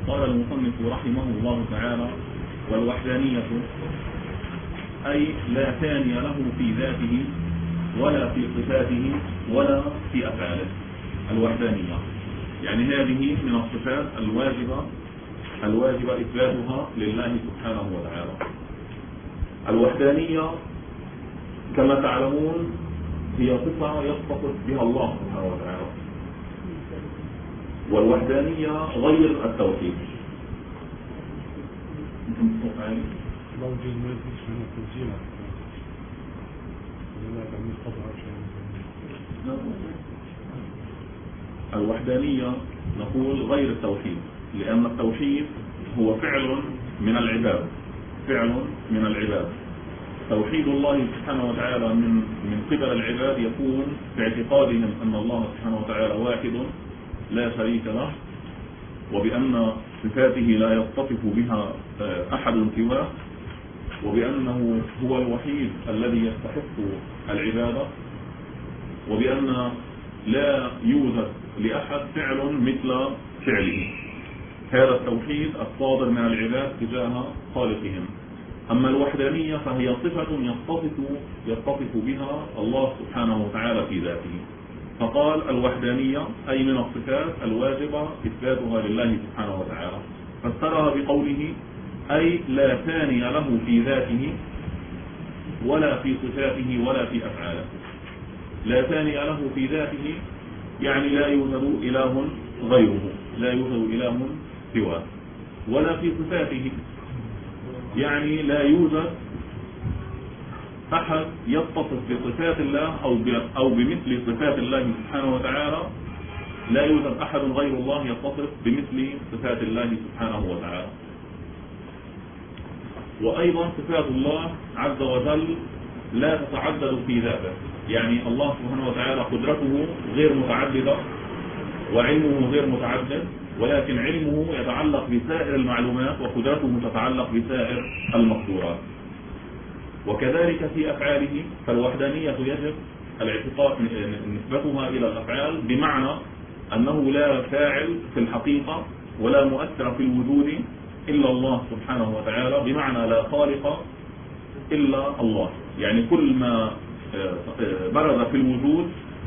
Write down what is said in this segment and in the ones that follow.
قال المصنف رحمه الله تعالى: والوحدانية أي لا ثاني له في ذاته ولا في صفاته ولا في أفعاله. الوحدانية يعني هذه من الصفات الواجبة إثباتها لله سبحانه وتعالى. الوحدانية كما تعلمون هي صفة يتصف بها الله سبحانه وتعالى، والوحدانية غير التوحيد. الوحدانية نقول غير التوحيد، لأن التوحيد هو فعل من العباد. توحيد الله سبحانه وتعالى من قبل العباد يكون باعتقادهم أن الله سبحانه وتعالى واحد لا شريك له، وبأن صفاته لا يتصف بها أحد سواه، وبأنه هو الوحيد الذي يستحق العبادة، وبأن لا يوجد لأحد فعل مثل فعله. هذا التوحيد الصادر من العباد تجاه خالقهم. أما الوحدانية فهي صفة يتصف بها الله سبحانه وتعالى في ذاته. فقال الوحدانية أي من الصفات الواجبة إثباتها لله سبحانه وتعالى، فسرها بقوله أي لا ثاني له في ذاته ولا في صفاته ولا في أفعاله. لا ثاني له في ذاته يعني لا يوجد إله غيره، لا يوجد إله سواه. ولا في صفاته يعني لا يوجد أحد يتصف بصفات الله أو بمثل صفات الله سبحانه وتعالى. لا يوجد أحد غير الله يتصف بمثل صفات الله سبحانه وتعالى. وأيضا صفات الله عز وجل لا تتعدد في ذاته، يعني الله سبحانه وتعالى قدرته غير متعددة وعلمه غير متعدد، ولكن علمه يتعلق بسائر المعلومات وقدرته تتعلق بسائر المقدورات. وكذلك في أفعاله، فالوحدانية يجب الاعتقاد نسبتها إلى الأفعال، بمعنى أنه لا فاعل في الحقيقة ولا مؤثر في الوجود إلا الله سبحانه وتعالى، بمعنى لا خالق إلا الله. يعني كل ما برز في الوجود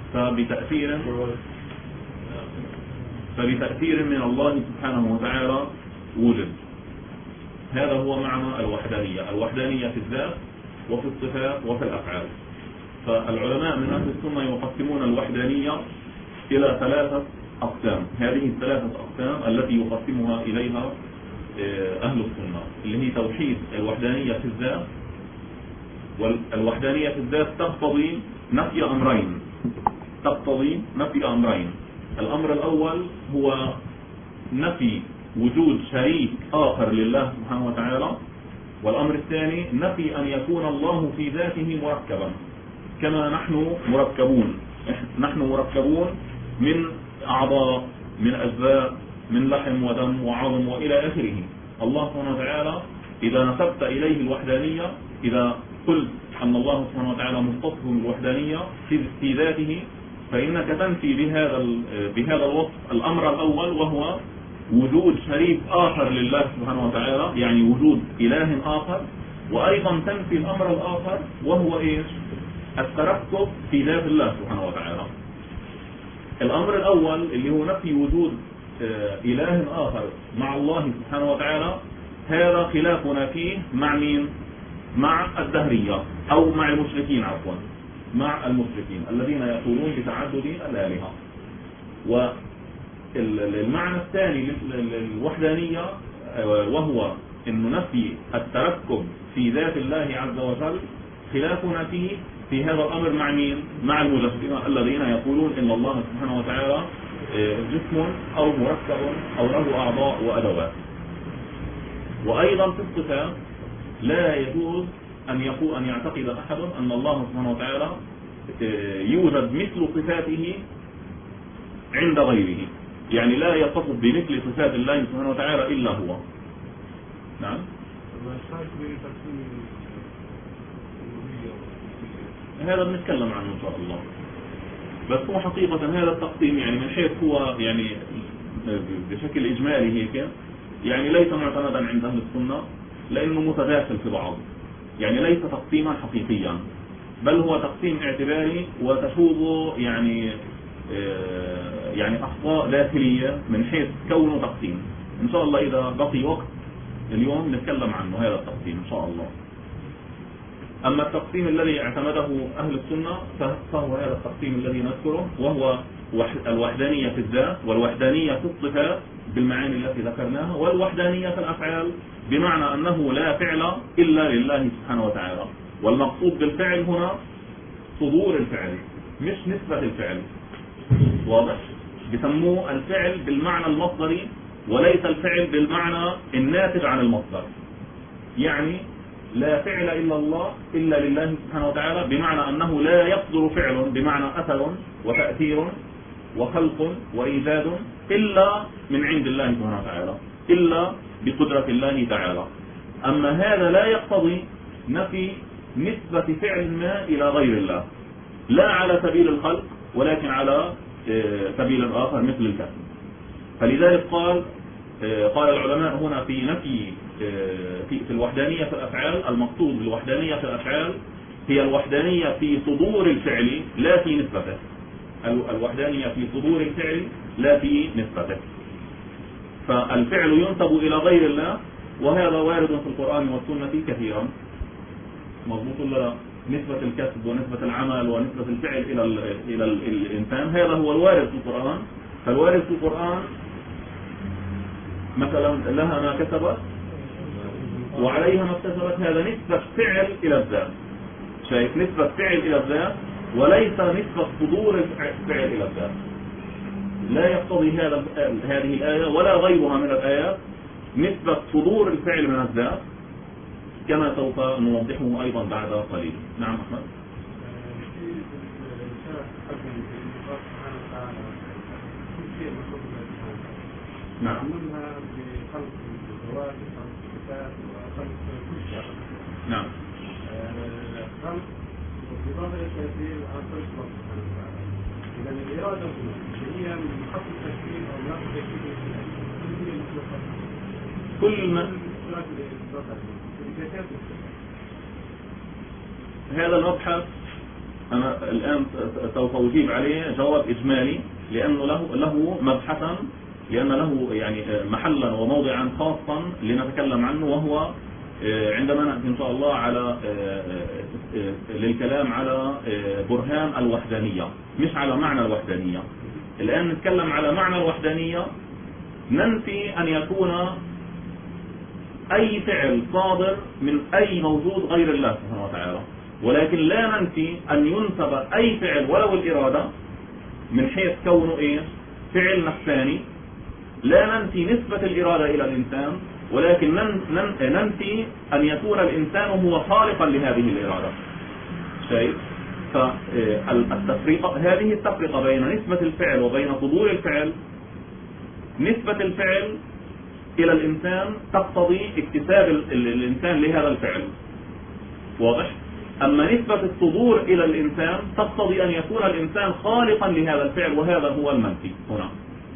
فبتأثير من الله سبحانه وتعالى وجد. هذا هو معنى الوحدانية في الذات وفي الصفات وفي الأفعال. فالعلماء من أهل السنة يقسمون الوحدانية إلى 3 أقسام. هذه ال3 أقسام التي يقسمها إليها أهل السنة، اللي هي توحيد الوحدانية في الذات. والوحدانية في الذات تقتضي نفي أمرين. الأمر الأول هو نفي وجود شريك آخر لله سبحانه وتعالى، والأمر الثاني نفي أن يكون الله في ذاته مركبا كما نحن مركبون من أعضاء، من أجزاء، من لحم ودم وعظم وإلى آخره. الله سبحانه وتعالى إذا نسبت إليه الوحدانية، إذا قلت أن الله سبحانه وتعالى متصف بالوحدانية في ذاته، فإنك تنفي بهذا الوصف الأمر الأول، وهو وجود شريك آخر لله سبحانه وتعالى، يعني وجود إله آخر. وأيضا تنفي الأمر الآخر وهو إيش؟ التركب في ذات الله سبحانه وتعالى. الأمر الأول اللي هو نفي وجود إله آخر مع الله سبحانه وتعالى، هذا خلافنا فيه مع مين؟ مع الدهرية، أو مع المشركين، مع المشركين الذين يقولون بتعدد الآلهة. والمعنى الثاني للوحدانية وهو إن نفي التركب في ذات الله عز وجل، خلافنا فيه في هذا الأمر مع مين؟ مع المجسمة الذين يقولون إن الله سبحانه وتعالى جسم أو مركب أو له أعضاء وأدوات. وأيضا في الصفات لا يجوز أن يعتقد أحد أن الله سبحانه وتعالى يوجد مثل صفاته عند غيره، يعني لا يتصف بمثل صفات الله سبحانه وتعالى إلا هو. نعم. هذا بنتكلم عنه إن شاء الله. بس هو حقيقة هذا التقسيم يعني من حيث هو يعني بشكل إجمالي هيك يعني ليس معتمدا عند أهل السنة، لأنه متداخل في بعض، يعني ليس تقسيما حقيقيا، بل هو تقسيم اعتباري وتشوب يعني أخطاء داخلية من حيث كونه تقسيم. إن شاء الله إذا بقي وقت اليوم نتكلم عنه هذا التقسيم إن شاء الله. أما التقسيم الذي اعتمده أهل السنة فهو هذا التقسيم الذي نذكره، وهو الوحدانية في الذات، والوحدانية في الصفات بالمعاني التي ذكرناها، والوحدانية في الأفعال بمعنى أنه لا فعل إلا لله سبحانه وتعالى، والمقصود بالفعل هنا صدور الفعل مش نسبة الفعل. واضح؟ بسموه الفعل بالمعنى المصدري وليس الفعل بالمعنى الناتج عن المصدر. يعني لا فعل إلا لله سبحانه وتعالى، بمعنى أنه لا يصدر فعل بمعنى أثر وتأثير وخلق وإيجاد إلا من عند الله سبحانه وتعالى، إلا بقدرة الله تعالى. أما هذا لا يقتضي نفي نسبة فعل ما إلى غير الله، لا على سبيل الخلق ولكن على سبيل آخر مثل الكسب. فلذلك قال العلماء هنا في نفي في الوحدانية في الأفعال، المقصود بالوحدانية في الأفعال هي الوحدانية في صدور الفعل لا في نسبته، الوحدانية في صدور الفعل لا في نسبته. فالفعل ينسب إلى غير الله، وهذا وارد في القرآن والسنة كثيرا. مضبوط ولا؟ نسبة الكسب ونسبة العمل ونسبة الفعل إلى الإنسان، هذا هو الوارد في القرآن. فالوارد في القرآن مثلا لها ما كسبت وعليها ما اكتسبت، هذا نسبة فعل إلى الذات. شايف؟ نسبة فعل إلى الذات وليس نسبة صدور الفعل إلى الذات. لا يقتضي هذه الآية ولا غيرها من الآيات نسبة صدور الفعل من الذات، كما سوف نوضحه أيضا بعد قليل. نعم أحمد. نعم. نعم. خلق وإضافة التأثير عن خلق الله سبحانه وتعالى. إذا الإرادة هي من حق التشكيل أو لا تشكيل كل ما هذا المبحث أنا الآن سوف أجيب عليه جواب إجمالي، لأنه له مبحثا، لأن له يعني محلا وموضعا خاصا لنتكلم عنه، وهو عندما نأتي إن شاء الله على للكلام على برهان الوحدانية، مش على معنى الوحدانية. الآن نتكلم على معنى الوحدانية، ننفي أن يكون أي فعل صادر من أي موجود غير الله سبحانه وتعالى، ولكن لا ننفي أن ينسب أي فعل ولو الإرادة من حيث كونه فعل نفساني. لا ننفي نسبة الإرادة إلى الإنسان، ولكن ننفي أن يكون الإنسان هو خالقا لهذه الإرادة. شايف؟ هذه التفرقة بين نسبة الفعل وبين صدور الفعل. نسبة الفعل إلى الإنسان تقتضي اكتساب الإنسان لهذا الفعل، واضح؟ أما نسبة الصدور إلى الإنسان تقتضي أن يكون الإنسان خالقا لهذا الفعل، وهذا هو المنفي هنا.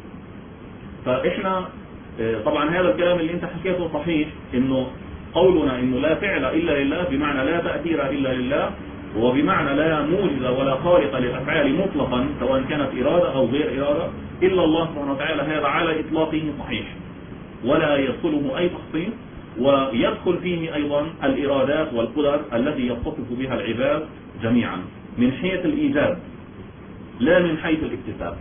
فإحنا طبعا هذا الكلام اللي انت حكيته صحيح، انه قولنا انه لا فعل الا لله بمعنى لا تأثير الا لله، وبمعنى لا موجد ولا خالق للافعال مطلقا سواء كانت ارادة او غير ارادة الا الله سبحانه وتعالى، هذا على اطلاقه صحيح ولا يدخله اي تخصيص، ويدخل فيه ايضا الارادات والقدر التي يتصف بها العباد جميعا من حيث الايجاد لا من حيث الاكتساب.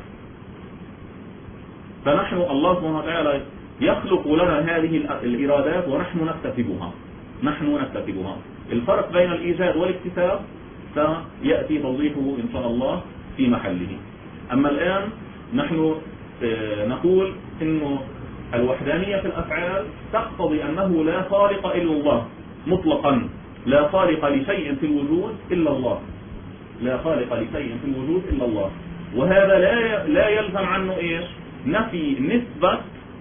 فنحن الله سبحانه وتعالى يخلق لنا هذه الإرادات ونحن نكتسبها. الفرق بين الإيجاد والاكتساب سيأتي توضيحه إن شاء الله في محله. أما الآن نحن نقول إنه الوحدانية في الأفعال تقتضي أنه لا خالق إلا الله مطلقا، لا خالق لشيء في الوجود إلا الله، لا خالق لشيء في الوجود إلا الله. وهذا لا يلزم عنه نفي نسبة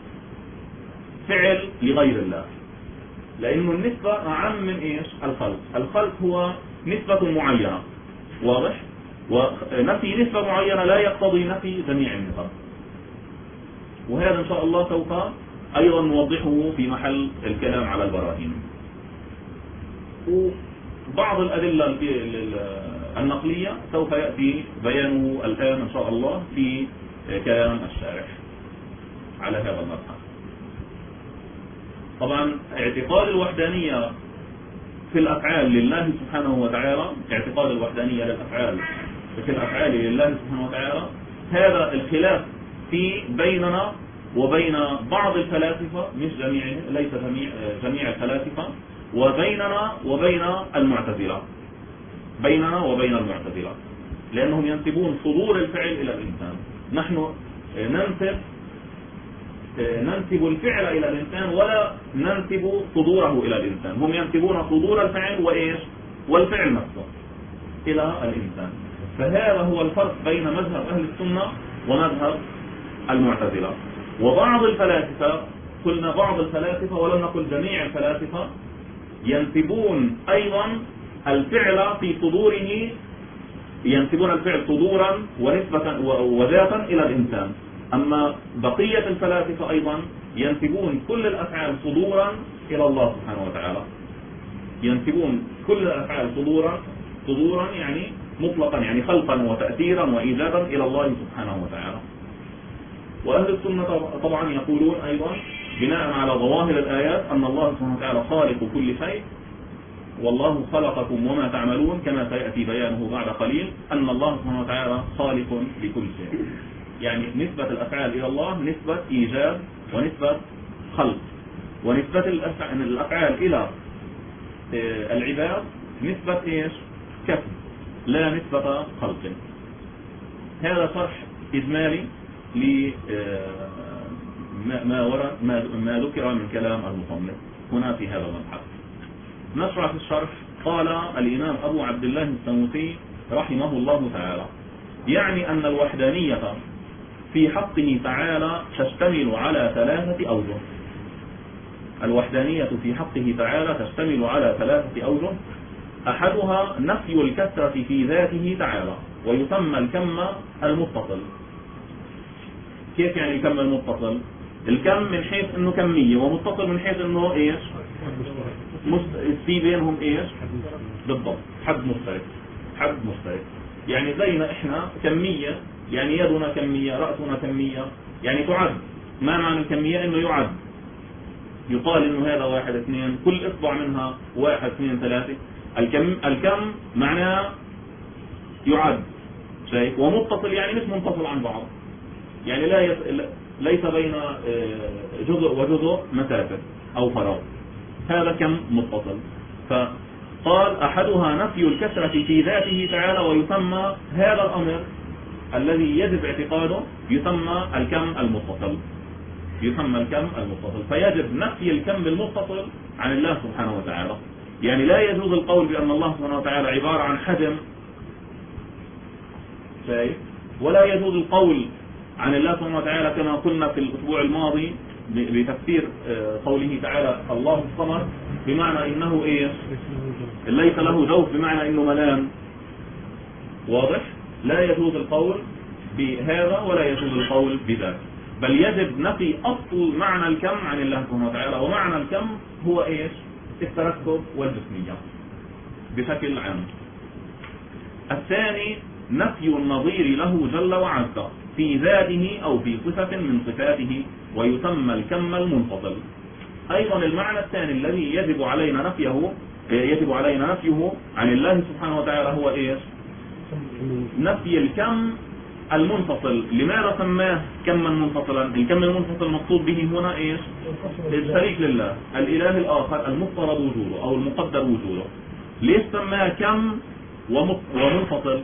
فعل لغير الله، لأنه النسبة أعم من الخلق هو نسبة معينة، واضح؟ ونفي نسبة معينة لا يقتضي نفي جميع النسب. وهذا إن شاء الله سوف أيضا نوضحه في محل الكلام على البراهين. وبعض الأدلة النقلية سوف يأتي بيانه الآن إن شاء الله في كلام الشارح على هذا المبحث. طبعا اعتقاد الوحدانية في الأفعال لله سبحانه وتعالى، اعتقاد الوحدانية للأفعال في الأفعال لله سبحانه وتعالى، هذا الخلاف في بيننا وبين بعض الفلاسفة، مش جميعهم، ليس جميع الفلاسفة، وبيننا وبين المعتزلة، بيننا وبين المعتزلة، لأنهم ينسبون صدور الفعل إلى الإنسان. نحن ننسب الفعل إلى الإنسان ولا ننسب صدوره إلى الإنسان. هم ينسبون صدور الفعل وإيش والفعل نفسه إلى الإنسان. فهذا هو الفرق بين مذهب أهل السنة ومذهب المعتزلة. وبعض الفلاسفة، قلنا بعض الفلاسفة ولم نقل جميع الفلاسفة، ينسبون أيضا الفعل في صدوره، ينسبون الفعل صدورا ونسبة وذاتا إلى الإنسان. أما بقية الفلاسفة أيضا ينسبون كل الأفعال صدورا إلى الله سبحانه وتعالى، ينسبون كل الأفعال صدورا يعني مطلقا، يعني خلقا وتأثيرا وإيجادا إلى الله سبحانه وتعالى. وأهل السنة طبعا يقولون أيضا بناء على ظواهر الآيات أن الله سبحانه وتعالى خالق كل شيء، والله خلقكم وما تعملون، كما سيأتي بيانه بعد قليل أن الله سبحانه وتعالى خالق لكل شيء. يعني نسبة الأفعال إلى الله نسبة إيجاد ونسبة خلق، ونسبة الأفعال إلى العباد نسبة إيش؟ كسب، لا نسبة خلق. هذا شرح إجمالي ما ذكر من كلام المصنف هنا في هذا المبحث. نشرع في الشرح. قال الإمام أبو عبد الله السنوسي رحمه الله تعالى: يعني أن الوحدانية في حقه تعالى تشتمل على 3 أوجه. الوحدانية في حقه تعالى تشتمل على 3 أوجه. أحدها نفي الكثرة في ذاته تعالى، ويسمى الكم المتصل. كيف يعني الكم المتصل؟ الكم من حيث انه كمية، ومتصل من حيث انه ايش؟ في بينهم ايش؟ بالضبط، حد مشترك. يعني زينا احنا كمية، يعني يدنا كمية، رأسنا كمية، يعني تعد. ما معنى الكمية؟ انه يعد، يقال انه هذا 1 2، كل اصبع منها 1 2 3. الكم معناه يعد، شايف؟ ومتصل يعني مش منفصل عن بعض، يعني ليس بين جزء وجزء مسافة أو فراغ، هذا كم متصل. فقال أحدها نفي الكثرة في ذاته تعالى، ويسمى هذا الأمر الذي يجب اعتقاده يسمى الكم المتصل، فيجب نفي الكم المتصل عن الله سبحانه وتعالى. يعني لا يجوز القول بأن الله سبحانه وتعالى عبارة عن حجم، شايف؟ ولا يجوز القول عن الله سبحانه وتعالى كما قلنا في الأسبوع الماضي بتفسير قوله تعالى الله الصمد، بمعنى إنه إيش؟ ليس له جوف، بمعنى إنه ملام. واضح؟ لا يجوز القول بهذا ولا يجوز القول بذاك، بل يجب نفي أصل معنى الكم عن الله سبحانه وتعالى. ومعنى الكم هو إيش؟ التركب والجسمية بشكل عام. الثاني نفي النظير له جل وعز في ذاته أو في صفة من صفاته، ويسمى الكم المنفصل. أيضا المعنى الثاني الذي يجب علينا نفيه عن الله سبحانه وتعالى هو إيش؟ نفي الكم المنفصل. لماذا سماه كما منفصلا؟ الكم المنفصل المقصود به هنا إيش؟ الشريك لله، الإله الآخر المفترض وجوده أو المقدر وجوده. ليش سماه كم ومنفصل؟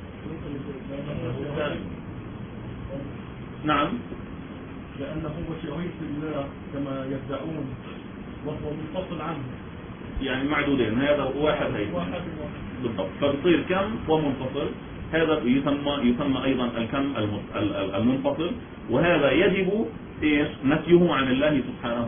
نعم، لأنه هو شريك لله كما يدعون، وهو منفصل عنه، يعني معدودين، هذا واحد بالضبط، فبصير كم ومنفصل. هذا يسمى أيضا الكم المنفصل، وهذا يجب إيش؟ نفيه عن الله سبحانه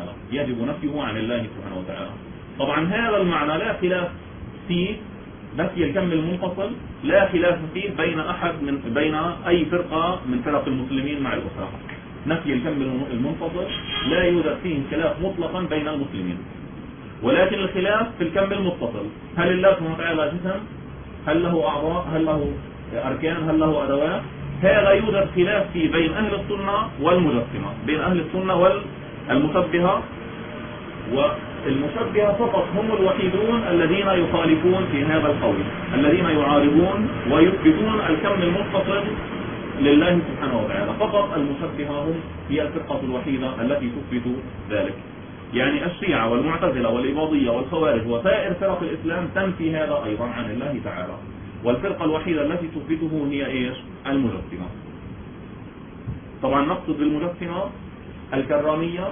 وتعالى. طبعا هذا المعنى لا خلاف فيه، نفي الكم المنفصل لا خلاف فيه بين أي فرقة من فرق المسلمين مع الأخرى. نفي الكم المنفصل لا يوجد فيه خلاف مطلقا بين المسلمين، ولكن الخلاف في الكم المتصل. هل الله سبحانه وتعالى جسم؟ هل له أعضاء؟ هل له أركان؟ هل له أدوات؟ هذا يوجد خلاف فيه بين أهل السنة والمجسمة، بين أهل السنة والمشبهة. والمشبهة فقط هم الوحيدون الذين يخالفون في هذا القول، الذين يعارضون ويثبتون الكم المتصل لله سبحانه وتعالى. فقط المشبهة هم هي الفرقة الوحيدة التي تثبت ذلك. يعني الشيعة والمعتزلة والإباضية والخوارج وسائر فرق الإسلام تنفي هذا أيضا عن الله تعالى، والفرقة الوحيدة التي تثبته هي إيش؟ المجسمة. طبعا نقصد بالمجسمة الكرامية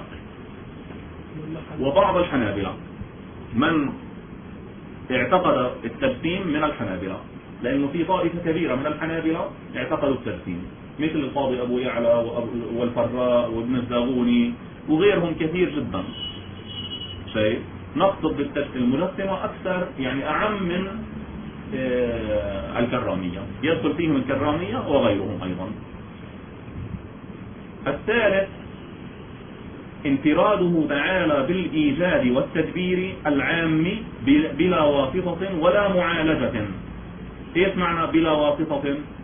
وبعض الحنابلة، من اعتقد التجسيم من الحنابلة، لأنه في طائفة كبيرة من الحنابلة اعتقدوا التجسيم، مثل القاضي أبو يعلى والفراء وابن الزاغوني وغيرهم كثير جدا. شيء نقصد بالمجسمة أكثر، يعني أعم من الكرامية، يدخل فيهم الكرامية وغيرهم أيضا. الثالث انفراده تعالى بالإيجاد والتدبير العام بلا واسطة ولا معالجة. ايش معنى بلا واسطة؟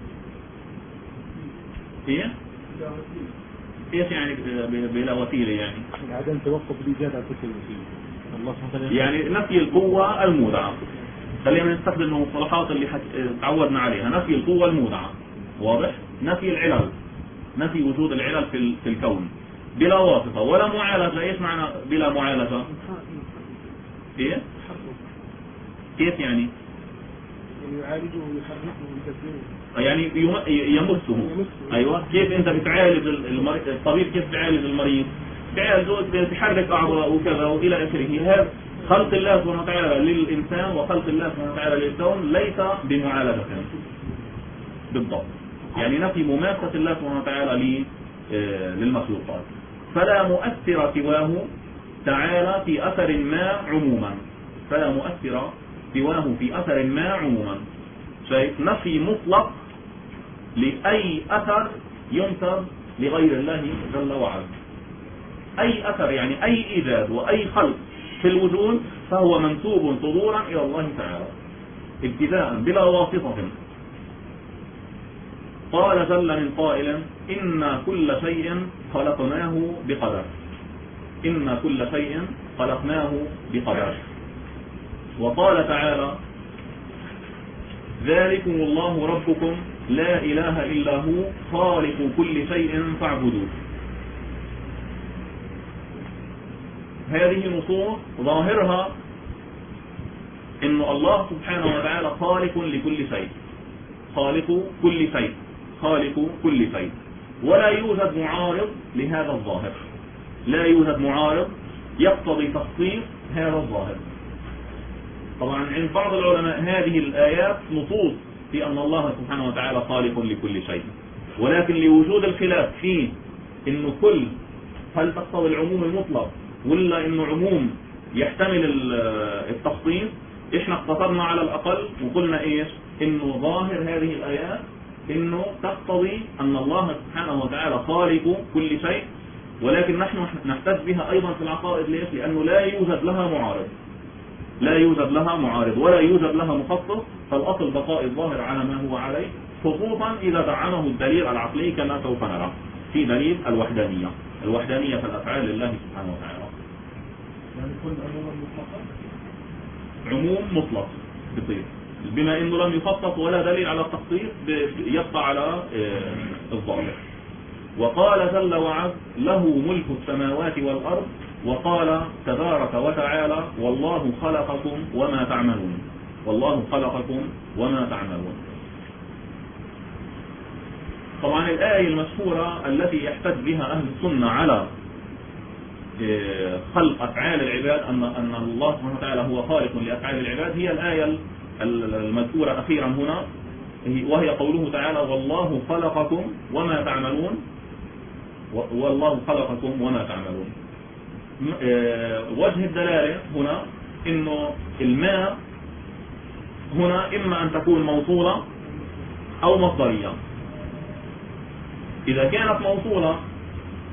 ايش يعني بلا وسيلة؟ يعني عدم توقف الإيجاد على كل وسيلة. الله سبحانه وتعالى يعني نفي القوة المودعة. خلينا نستخدم المصطلحات اللي تعودنا عليها. نفي القوة المودعة واضح، نفي العلل، نفي وجود العلل في الكون بلا واسطة ولا معالجة. ايش معنى بلا معالجة؟ ايه كيف يعني؟ يعالجه ويحركه ويكبره، يعني يمسه. ايوه، كيف انت بتعالج الطبيب كيف بيعالج المريض؟ بيعالجه بيحرك اعضاء وكذا والى اخره. هذا خلق الله سبحانه وتعالى للانسان وخلق الله سبحانه وتعالى للكون ليس بمعالجة بالضبط، يعني نفي مماسة الله سبحانه وتعالى للمخلوقات. فلا مؤثر سواه تعالى في أثر ما عموما، فلا مؤثر سواه في أثر ما عموما. شايف؟ نفي مطلق لأي أثر ينسب لغير الله جل وعلا. أي أثر يعني أي إيجاد وأي خلق في الوجود فهو منسوب صدورا إلى الله تعالى ابتداء بلا واسطة. قال جل من قائل إن كل شيء خلقناه بقدر، إن كل شيء خلقناه بقدر. وقال تعالى ذلكم الله ربكم لا إله إلا هو خالق كل شيء فاعبدوه. هذه نصوص ظاهرها إن الله سبحانه وتعالى خالق لكل شيء، خالق كل شيء، خالق كل شيء، ولا يوجد معارض لهذا الظاهر، لا يوجد معارض يقتضي تخصيص هذا الظاهر. طبعا عند بعض العلماء هذه الآيات نصوص في أن الله سبحانه وتعالى خالق لكل شيء، ولكن لوجود الخلاف فيه إنه كل هل تقتضي العموم المطلق ولا إنه عموم يحتمل التخصيص. إحنا اقتصرنا على الأقل وقلنا إيش؟ إنه ظاهر هذه الآيات إنه تقتضي أن الله سبحانه وتعالى خالق كل شيء، ولكن نحن نحتج بها أيضا في العقائد. ليش؟ لأنه لا يوجد لها معارض، لا يوجد لها معارض ولا يوجد لها مخصص، فالأصل بقاء الظاهر على ما هو عليه، خصوصا إذا دعمه الدليل العقلي كما سوف نرى في دليل الوحدانية، الوحدانية في الأفعال لله سبحانه وتعالى. يعني كل عموم مطلقة، عموم مطلق بصير بما إنه لم يخصص ولا دليل على التخصيص يبقى على الظاهر. وقال جل وعلا له ملك السماوات والأرض، وقال تبارك وتعالى والله خلقكم وما تعملون، والله خلقكم وما تعملون. طبعا الآية المشهورة التي يحتج بها أهل السنة على خلق أفعال العباد أن الله سبحانه وتعالى هو خالق لأفعال العباد هي الآية المذكورة أخيرا هنا، وهي قوله تعالى والله خلقكم وما تعملون، والله خلقكم وما تعملون. وجه الدلالة هنا إنه الماء هنا إما أن تكون موصولة أو مصدرية. إذا كانت موصولة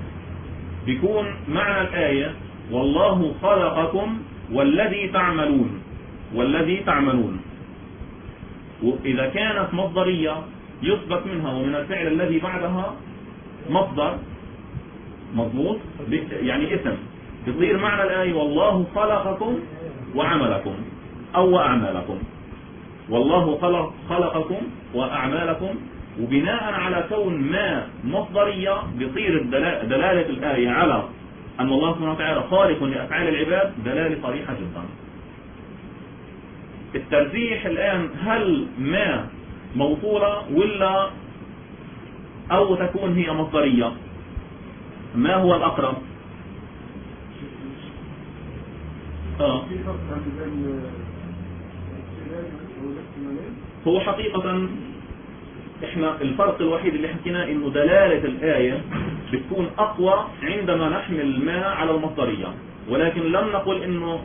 بيكون معنى الآية والله خلقكم والذي تعملون، والذي تعملون. وإذا كانت مصدرية يثبت منها ومن الفعل الذي بعدها مصدر مضبوط يعني اسم، بيصير معنى الآية والله خلقكم وعملكم أو وأعمالكم. والله خلقكم وأعمالكم، وبناء على كون ما مصدرية بيصير دلالة الآية على أن الله سبحانه وتعالى خالق لأفعال العباد دلالة صريحة جدا. الترجيح الآن هل ما موصولة ولا أو تكون هي مصدرية؟ ما هو الأقرب؟ هو حقيقة احنا الفرق الوحيد اللي حكيناه انه دلالة الآية بتكون اقوى عندما نحمل ما على المصدرية، ولكن لم نقل انه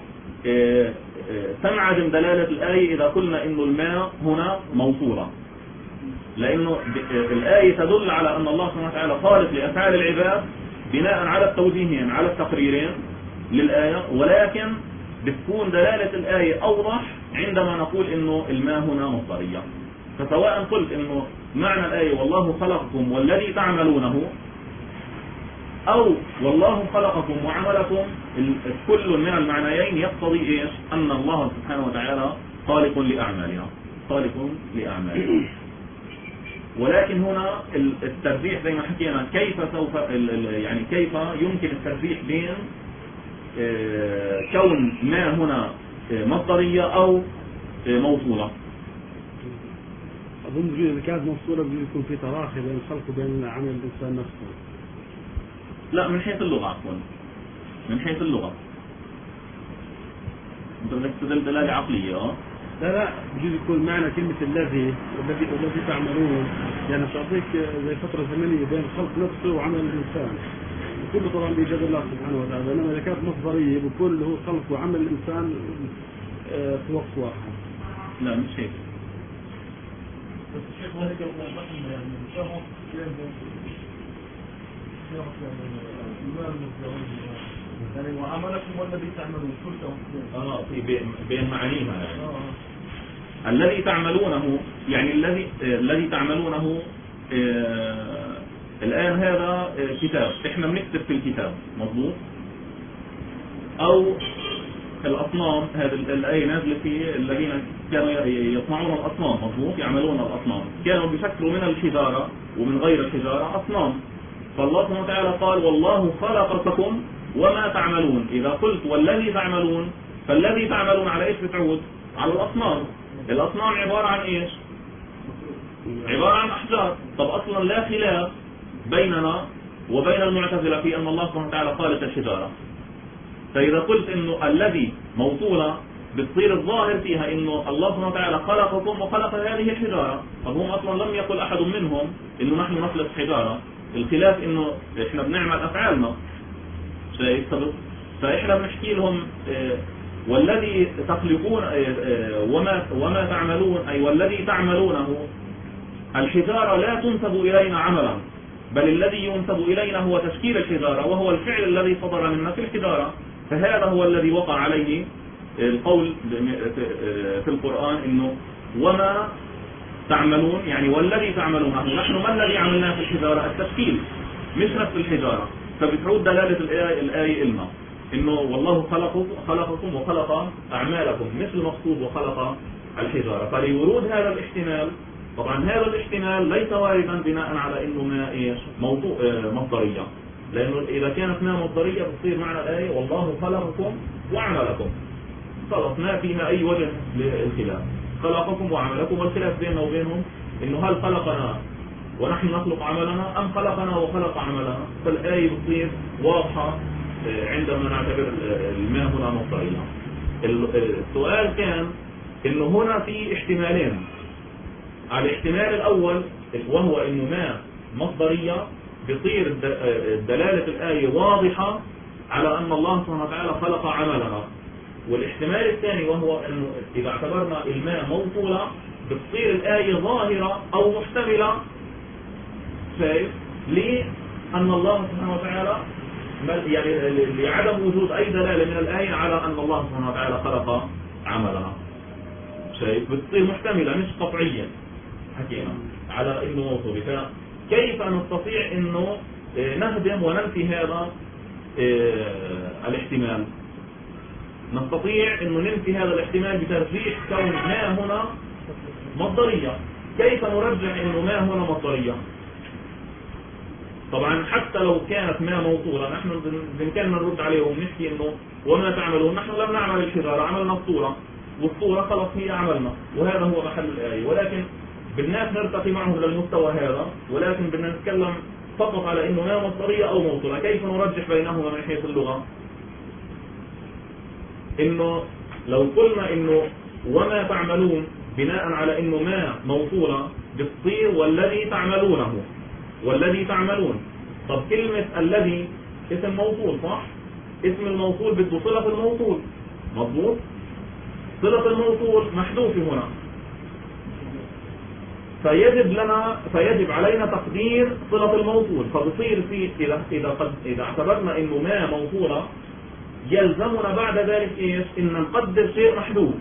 تنعدم دلالة الآية اذا قلنا انه الماء هنا موصولة، لانه الآية تدل على ان الله سبحانه وتعالى خالق لأفعال العباد بناء على التوجيهين على التقريرين للآية، ولكن بتكون دلالة الآية أوضح عندما نقول إنه الماء هنا مصدرية. فسواء قلت إنه معنى الآية والله خلقكم والذي تعملونه أو والله خلقكم وعملكم، كل من المعنيين يقتضي إيش؟ أن الله سبحانه وتعالى خالق لأعمالنا، خالق لأعمالنا. ولكن هنا الترجيح زي ما حكينا كيف سوف يعني كيف يمكن الترجيح بين كون ما هنا مصدرية أو موصولة. أظن إذا كانت موصولة بيكون في تراخي بين الخلق وبين عمل الإنسان نفسه. لا، من حيث اللغة عفوا، من حيث اللغة أنت بدك تدل دلالة عقلية. لا بجوز يكون معنى كلمة الذي تعملون، يعني تعطيك زي فترة زمنية بين الخلق نفسه وعمل الإنسان، كله طبعا بإيجاد الله سبحانه وتعالى. إنما إذا كانت مصدرية بكل اللي هو خلق وعمل الإنسان في وقت واحد. لا مش هيك. بس الشيخ ما ذكر يعني شرط يعني وعملكم والذي تعملون في بين معانيها يعني. الذي تعملونه يعني الذي تعملونه الآن هذا كتاب احنا بنكتب في الكتاب مضبوط، او الأصنام، هذه الآية نازلة في الذين كانوا يصنعون الأصنام مضبوط، يعملون الأصنام، كانوا بشكلوا من الحجارة ومن غير الحجارة أصنام. فالله سبحانه وتعالى قال والله خلقكم وما تعملون. إذا قلت والذي تعملون فالذي تعملون على إيش بتعود؟ على الأصنام. الأصنام عبارة عن إيش؟ عبارة عن أحجار. طب أصلا لا خلاف بيننا وبين المعتزلة في أن الله سبحانه وتعالى خالق الحجارة. فإذا قلت إنه الذي موصولة بتصير الظاهر فيها إنه الله سبحانه وتعالى خلقكم وخلق هذه الحجارة. طب هم أصلا لم يقل أحد منهم إنه نحن نخلق حجارة، الخلاف إنه إحنا بنعمل أفعالنا. فإحنا بنحكي لهم والذي تخلقون وما تعملون، أي والذي تعملونه الحجارة لا تنسب إلينا عملا، بل الذي ينسب إلينا هو تشكيل الحجارة، وهو الفعل الذي صدر منا في الحجارة. فهذا هو الذي وقع عليه القول في القرآن إنه وما تعملون، يعني والذي تعملونه. نحن ما الذي عملناه في الحجارة؟ التشكيل مش نفس الحجارة. فبتعود دلالة الآية إلنا إنه والله خلقكم وخلق أعمالكم، مثل المقصود وخلق الحجارة. فلورود هذا الاحتمال، طبعا هذا الاحتمال ليس واردا بناء على إنه ما إيش موضوع مصدرية، لأنه إذا كانت ما مصدرية بتصير معنى الآية والله خلقكم وعملكم، خلص ما فيها أي وجه للخلاف. خلقكم وعملكم، والخلاف بيننا وبينهم إنه هل خلقنا ونحن نخلق عملنا أم خلقنا وخلق عملنا. فالآية بتصير واضحة عندما نعتبر الماء هنا مصدرية. السؤال كان إنه هنا في احتمالين. على الاحتمال الأول وهو إنه ما مصدرية بصير دلالة الآية واضحة على أن الله سبحانه وتعالى خلق عملنا. والاحتمال الثاني وهو أنه إذا اعتبرنا الماء موصولة بتصير الآية ظاهرة أو محتملة لأن الله سبحانه وتعالى يعني لعدم وجود أي دلالة من الآية على أن الله سبحانه وتعالى خلق عملنا. شايف؟ بتصير محتملة مش قطعية حكينا على إنه موصول. كيف نستطيع إنه نهدم وننفي هذا الاحتمال؟ نستطيع إنه ننفي هذا الاحتمال بترجيح كون ما هنا مصدرية. كيف نرجح إنه ما هنا مصدرية؟ طبعا حتى لو كانت ما موصولة نحن بإمكاننا نرد عليهم ونحكي إنه وما تعملون، نحن لم نعمل الحجارة، عملنا الصورة، والصورة خلص هي عملنا، وهذا هو محل الآية. ولكن بالناس نرتقي معهم للمستوى هذا، ولكن بدنا نتكلم فقط على إنه ما مصدرية أو موصولة. كيف نرجح بينهما من حيث اللغة؟ إنه لو قلنا إنه وما تعملون بناء على إنه ما موصولة بتصير والذي تعملونه، والذي تعملون. طب كلمة الذي اسم موصول صح؟ اسم الموصول بده صلة الموصول، مضبوط؟ صلة الموصول محذوفة هنا، فيجب علينا تقدير صلة الموصول. فبصير في إذا اعتبرنا إنه ما موصولة يلزمنا بعد ذلك إيش؟ إن نقدر شيء محذوف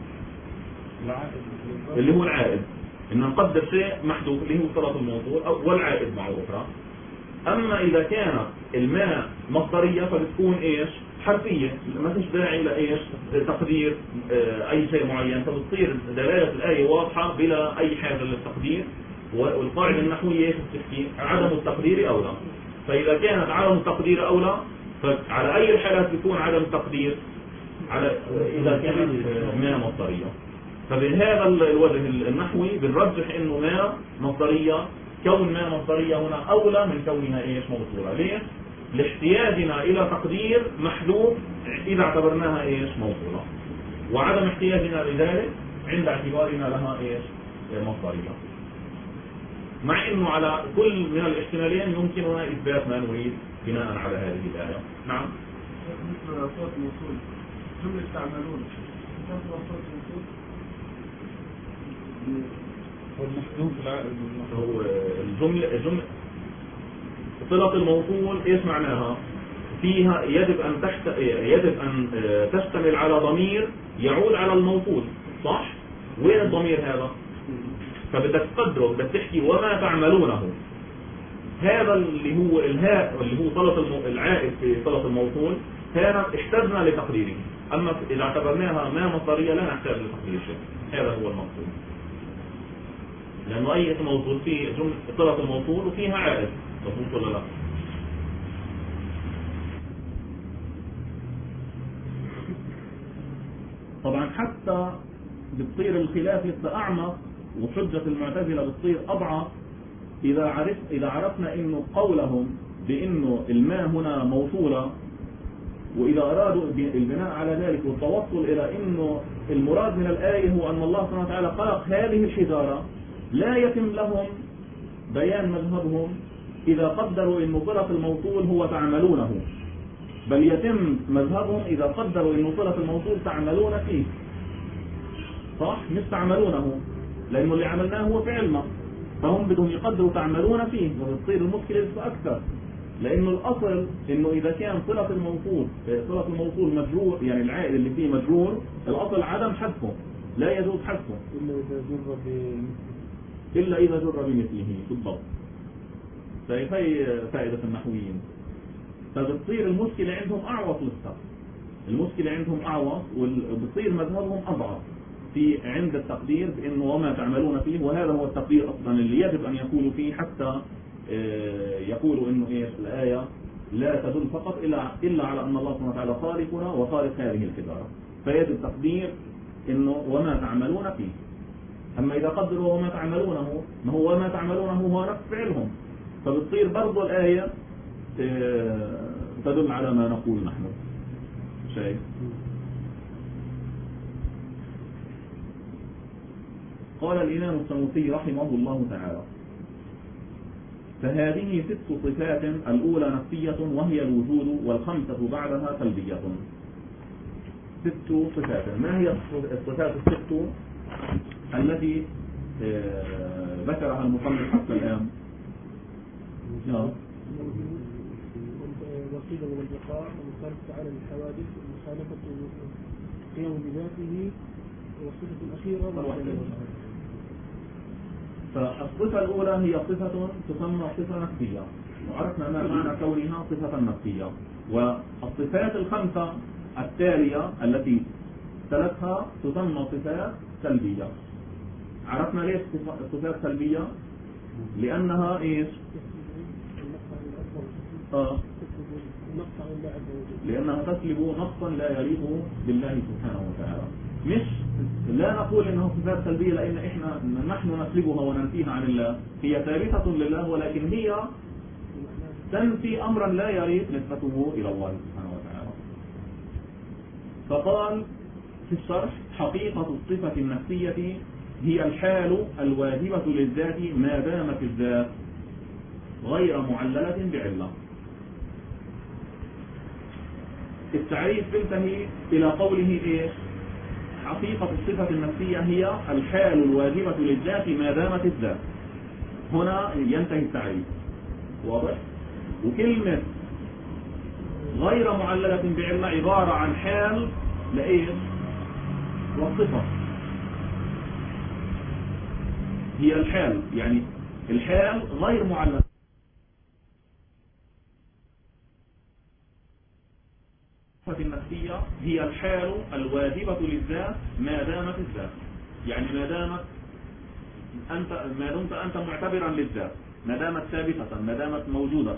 اللي هو العائد، إن نقدر شيء محذوف اللي هو صلة الموصول والعائد معروفة. أما إذا كانت الماء مصدرية فبتكون إيش؟ حرفية، ما فيش داعي لإيش؟ تقدير أي شيء معين، فبتصير دلالة الآية واضحة بلا أي حاجة للتقدير. والقاعدة النحوية إيش بتحكي؟ عدم التقدير أولى. فإذا كانت عدم التقدير أولى فعلى أي الحالات بيكون عدم التقدير على إذا كانت ما مصدرية. فبهذا الوجه النحوي بنرجح إنه ما مصدرية، كون ما مصدرية هنا أولى من كونها إيش؟ موصولة. ليه؟ لاحتياجنا إلى تقدير محذوف إذا اعتبرناها إيش؟ موصولة، وعدم احتياجنا لذلك عند اعتبارنا لها إيش؟ مصدرية. مع إنه على كل من الاحتمالين يمكننا إثبات ما نريد بناء على هذه الآية. نعم. مثل صوت موصول جملة تعملون صوت موصول والمحذوف العائد هو الجملة صلة الموصول ايش معناها؟ فيها يجب ان تشتمل على ضمير يعود على الموصول، صح؟ وين الضمير هذا؟ فبدك تقدره، بدك تحكي وما تعملونه. هذا اللي هو الهاء اللي هو صلة العائد في صلة الموصول هنا احتجنا لتقديره. اما اذا اعتبرناها ما مصدرية لا نحتاج لتقدير شيء. هذا هو المقصود، لأنه أي موصول فيه صلة الموصول وفيها عائد، مفهوم ولا لا؟ طبعا حتى بتصير الخلاف يبقى أعمق وحجة المعتزلة بتصير أضعف إذا عرفنا إنه قولهم بإنه الماء هنا موصولة، وإذا أرادوا البناء على ذلك والتوصل إلى إنه المراد من الآية هو أن الله سبحانه وتعالى خلق هذه الحجارة، لا يتم لهم بيان مذهبهم إذا قدروا إن صلة الموصول هو تعملونه، بل يتم مذهبهم إذا قدروا إن صلة الموصول تعملون فيه، صح؟ مش تعملونه، لأنه اللي عملناه هو فعلنا، فهم بدهم يقدروا تعملون فيه، وتصير المشكلة لسه أكثر. لأنه الأصل إنه إذا كان صلة الموصول مجرور، يعني العائد اللي فيه مجرور، الأصل عدم حذفه، لا يجوز حذفه إلا إذا جر بمثله بالضبط. فهي فائدة النحويين. فبتصير المشكلة عندهم أعوص لسه، المشكلة عندهم أعوص، وبتصير مذهبهم أضعف عند التقدير بأنه وما تعملون فيه، وهذا هو التقدير أصلا اللي يجب أن يقولوا فيه حتى يقولوا إنه إيش الآية لا تدل فقط إلا على أن الله سبحانه وتعالى خالقنا وخالق هذه الحجارة، فيجب تقدير إنه وما تعملون فيه. أما إذا قدروا وما تعملونه، ما هو وما تعملونه هو نفس فعلهم، فبتصير برضو الآية تدل على ما نقول نحن. شيء قال الإمام السنوسي رحمه الله تعالى: فهذه 6 صفات، الأولى نفسية وهي الوجود، والخمسة بعدها سلبية. 6 صفات. ما هي الصفات ال6 التي ذكرها المصنف حتى الآن؟ العقيدة والبقاء ومخالفة تعالى للحوادث ومخالفة القيام بذاته والصفة الأخيرة. فالصفة الأولى هي صفة تسمى صفة نفسية، وعرفنا أن معنى كونها صفة نفسية. والصفات الخمسة التالية التي ثلاثها تسمى صفات سلبية. عرفنا ليش صفات سلبية؟ لأنها إيش؟ لأنها تسلب نقصا لا يليق بالله سبحانه وتعالى. مش لا نقول إنها صفات سلبية لأن نحن نسلبها وننفيها عن الله، هي ثابتة لله، ولكن هي تنفي أمرا لا يليق نسبته إلى الله سبحانه وتعالى. فقال في الشرح: حقيقة الصفة النفسية هي الحال الواجبة للذات ما دامت الذات غير معللة بعلة. التعريف بينتهي إلى قوله إيش؟ حقيقة الصفة النفسية هي الحال الواجبة للذات ما دامت الذات. هنا ينتهي التعريف، واضح؟ وكلمة غير معللة بعلة عبارة عن حال لإيش؟ والصفة هي الحال، يعني الحال غير معللة. الصفة النفسية هي الحال الواجبة للذات ما دامت الذات، يعني ما دمت أنت معتبرا للذات، ما دامت ثابتة، ما دامت موجودة،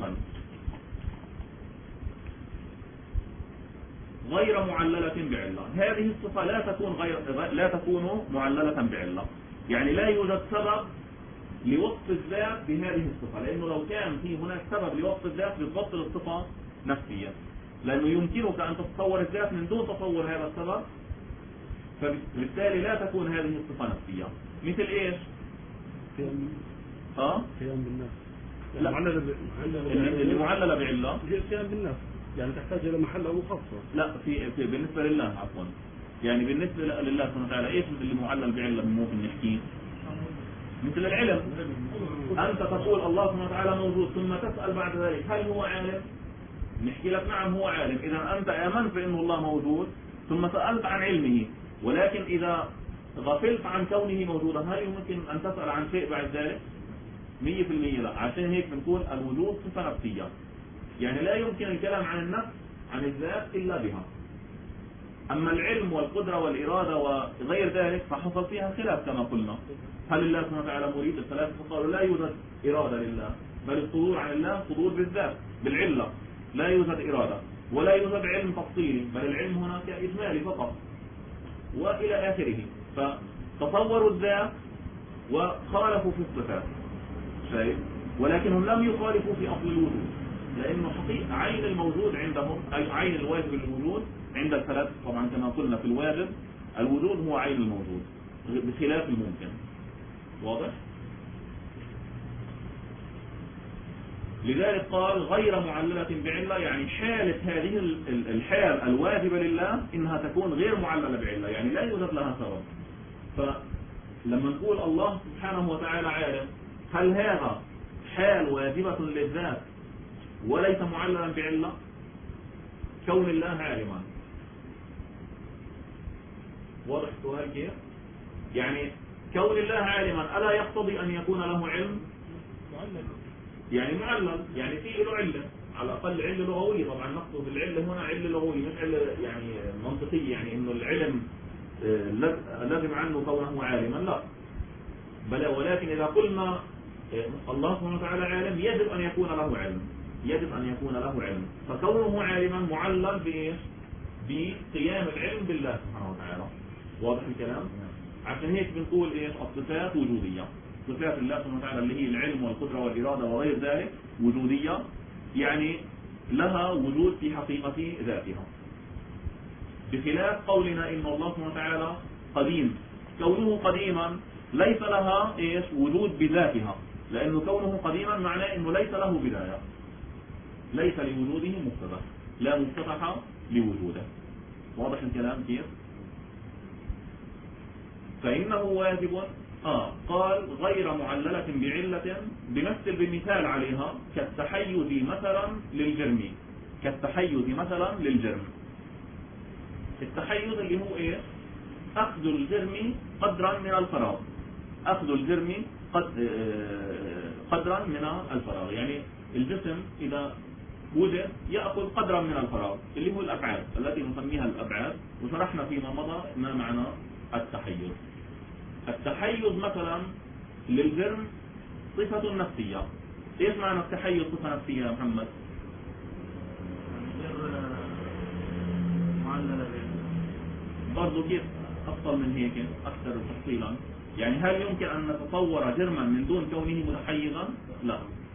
غير معللة بعلة. هذه الصفة لا تكون معللة بعلة، يعني لا يوجد سبب لوصف الذات بهذه الصفة، لأنه لو كان في هناك سبب لوصف الذات بتبطل الصفة نفسية، لأنه يمكنك أن تتصور الذات من دون تصور هذا السبب، فبالتالي لا تكون هذه الصفة نفسية. مثل إيش؟ قيام بالنفس. لا، اللي معللة بعلة قيام بالنفس، يعني تحتاج إلى محل أو مخصص. لا، في بالنسبة لله عفوا، يعني بالنسبة لله سبحانه وتعالى إيش اللي معلل بعلة ممكن نحكيه؟ مثل العلم. أنت تقول الله سبحانه وتعالى موجود، ثم تسأل بعد ذلك هل هو عالم؟ نحكي لك نعم هو عالم. إذا أنت آمنت بأنه الله موجود ثم سألت عن علمه، ولكن إذا غفلت عن كونه موجودا هل يمكن أن تسأل عن شيء بعد ذلك؟ 100% لا. عشان هيك بنقول الوجود صفة نفسية، يعني لا يمكن الكلام عن النفس عن الذات إلا بها. أما العلم والقدرة والإرادة وغير ذلك فحصل فيها خلاف كما قلنا. هل الله سبحانه وتعالى مريد؟ الثلاثة قالوا لا يوجد إرادة لله، بل الصدور عن الله صدور بالذات بالعلة، لا يوجد إرادة ولا يوجد علم تفصيلي، بل العلم هناك إجمالي فقط وإلى آخره. فتصوروا الذات وخالفوا في الصفات، شايف؟ ولكنهم لم يخالفوا في أصل الوجود، لأنه حقيقة عين الموجود عندهم أي عين الواجب للوجود عند الثلاث. طبعا كما قلنا في الواجب الوجود هو عين الموجود بخلاف الممكن، واضح؟ لذلك قال غير معللة بعلة، يعني حالة هذه الحال الواجبة لله إنها تكون غير معللة بعلة، يعني لا يوجد لها سبب. فلما نقول الله سبحانه وتعالى عالم، هل هذا حال واجبة للذات وليس معللا بعلة؟ كون الله عالما، واضح السؤال كيف؟ يعني كون الله عالما ألا يقتضي أن يكون له علم؟ يعني معلل، يعني فيه له علة، على الأقل علة لغوية. طبعا نقصد بالعلة هنا علة لغوية مش علة يعني منطقية، يعني إنه العلم لازم عنه كونه عالما، لا، بل ولكن إذا قلنا الله سبحانه وتعالى عالم يجب أن يكون له علم، يجب أن يكون له علم. فكونه عالما معلل بإيش؟ بقيام العلم بالله سبحانه وتعالى، واضح الكلام؟ عشان هيك بنقول إيش؟ الصفات وجودية، صفات الله سبحانه وتعالى اللي هي العلم والقدرة والإرادة وغير ذلك وجودية، يعني لها وجود في حقيقة ذاتها، بخلاف قولنا إن الله سبحانه وتعالى قديم. كونه قديما ليس لها إيش؟ وجود بذاتها، لأنه كونه قديما معناه إنه ليس له بداية، ليس لوجوده مفتتح، لا مفتتح لوجوده، واضح الكلام كيف؟ فإنه واجب قال غير معللة بعلة، بمثل بالمثال عليها كالتحيز مثلا للجرم. كالتحيز مثلا للجرم. التحيز اللي هو ايه؟ اخذ الجرم قدرا من الفراغ، اخذ الجرم قدرا من الفراغ، يعني الجسم اذا وجد يأخذ قدرا من الفراغ اللي هو الابعاد التي نسميها الابعاد، وشرحنا فيما مضى ما معنى التحيز. التحيز مثلا للجرم صفة نفسية. ايش معنى التحيز صفة نفسية يا محمد؟ برضو كيف أفضل من هيك أكثر تفصيلا؟ يعني هل يمكن أن نتصور جرما من دون كونه متحيزا؟ لا.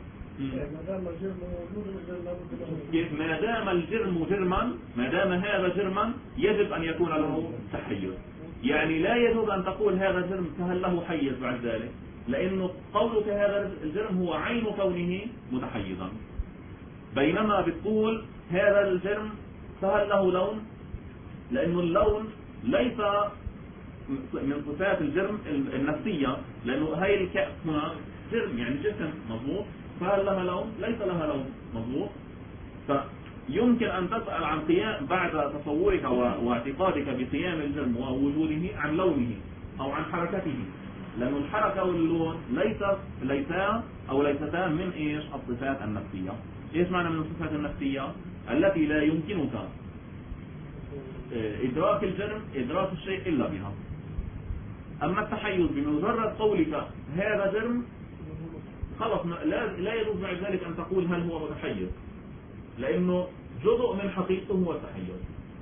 كيف ما دام الجرم جرما، ما دام هذا جرما يجب أن يكون له تحيز. يعني لا يجوز أن تقول هذا جرم فهل له حيز بعد ذلك، لأنه قولك هذا الجرم هو عين كونه متحيزا. بينما بتقول هذا الجرم فهل له لون، لأنه اللون ليس من صفات الجرم النفسية، لأنه هاي الكأس هنا جرم يعني جسم مضبوط، فهل لها لون؟ ليس لها لون مضبوط. فيمكن أن تسأل عن قيام بعد تصورك واعتقادك بقيام الجرم ووجوده عن لونه أو عن حركته، لأن الحركة واللون ليستا من إيش؟ الصفات النفسية. إيش معنى من الصفات النفسية؟ التي لا يمكنك إدراك الجرم إدراك الشيء إلا بها. أما التحيز بمجرد قولك هذا جرم خلص لا يجوز بعد ذلك أن تقول هل هو متحيز، لأنه جزء من حقيقته هو التحيز،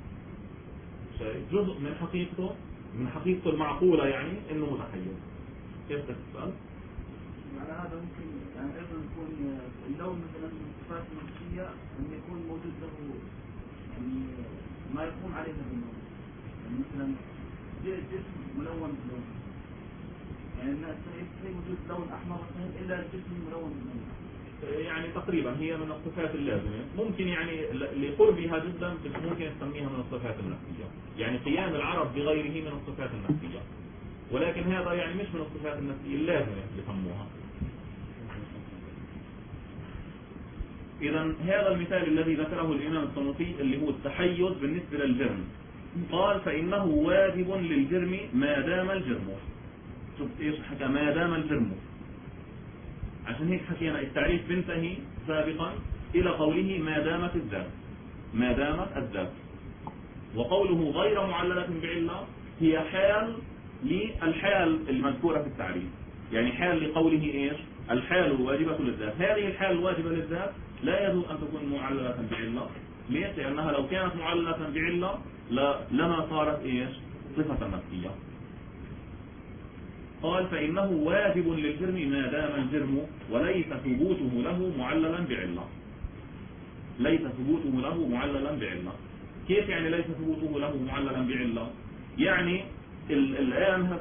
جزء من حقيقته المعقولة، يعني إنه متحيز. كيف تسأل؟ على هذا ممكن يعني أيضا يكون اللون مثلا من الصفات النفسية أن يكون موجود له يعني ما يقوم عليه بالنور، يعني مثلا جسم ملون باللون، يعني الناس في وجود لون أحمر إلا الجسم ملون باللون، يعني تقريبا هي من الصفات اللازمة، ممكن يعني لقربها جدا ممكن نسميها من الصفات النفسية، يعني قيام العرب بغيره من الصفات النفسية، ولكن هذا يعني مش من الصفات النفسية اللازمة يسموها. إذا هذا المثال الذي ذكره الإمام السنوطي اللي هو التحيز بالنسبة للجرم، قال فإنه واجب للجرم ما دام الجرم. شوف إيش حكى؟ ما دام الجرم. عشان هيك حكينا التعريف بنتهي سابقا إلى قوله ما دامت الذات، ما دامت الذات. وقوله غير معللة بعلة هي حال للحال المذكورة في التعريف، يعني حال لقوله إيش؟ الحال واجبة للذات. هذه الحال الواجبة للذات لا يجوز أن تكون معللة بعلة. ليش؟ لأنها لو كانت معللة بعلة لما صارت إيش؟ صفة نفسية. قال فإنه واجب للجرم ما دام الجرم وليس ثبوته له معللا بعلة. ليس ثبوته له معللا بعلة. كيف يعني ليس ثبوته له معللا بعلة؟ يعني الآن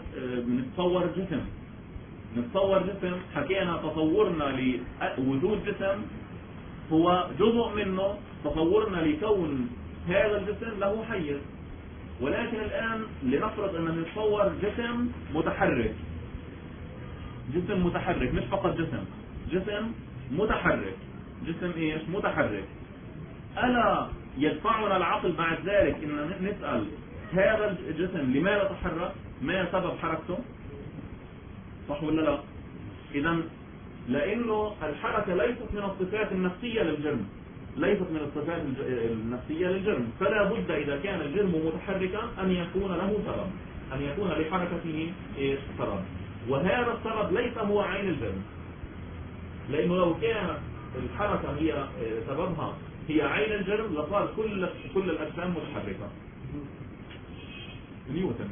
نتصور جسم، حكينا تصورنا لوجود جسم هو جزء منه، تصورنا لكون هذا الجسم له حيز. ولكن الآن لنفرض أن نتصور جسم متحرك، جسم متحرك، مش فقط جسم متحرك. جسم إيش؟ متحرك. ألا يدفعنا العقل بعد ذلك إن نسأل هذا الجسم لماذا تحرك؟ ما سبب حركته؟ صح ولا لا؟ إذا لأنه الحركة ليست من الصفات النفسية للجرم، ليست من الصفات النفسية للجرم، فلا بد إذا كان الجرم متحركا أن يكون له سبب، أن يكون لحركته سبب، وهذا السبب ليس هو عين الجرم. لأنه لو كانت الحركة هي سببها هي عين الجرم لصار كل الأجسام متحركة. نيوتن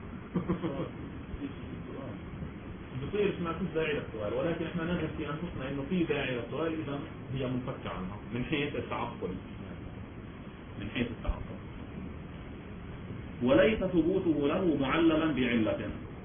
بصير ما فيش داعي للسؤال، ولكن احنا نجد في انفسنا انه في داعي للسؤال، اذا هي منفكة عنها من حيث التعقل، وليس ثبوته له معللا بعلة.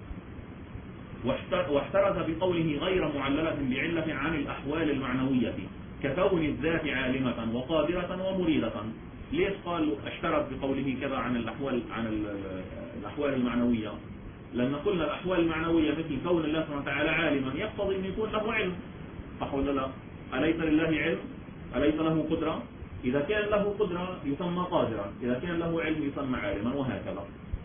واحترز بقوله غير معللة بعلة عن الأحوال المعنوية ككون الذات عالمة وقادرة ومريدة. ليش قال احترز بقوله كذا عن الأحوال المعنوية؟ لما قلنا الأحوال المعنوية مثل كون الله سبحانه وتعالى عالما يقتضي أن يكون له علم، صح ولا لا؟ أليس لله علم؟ أليس له قدرة؟ إذا كان له قدرة يسمى قادرا، إذا كان له علم يسمى عالما، وهكذا.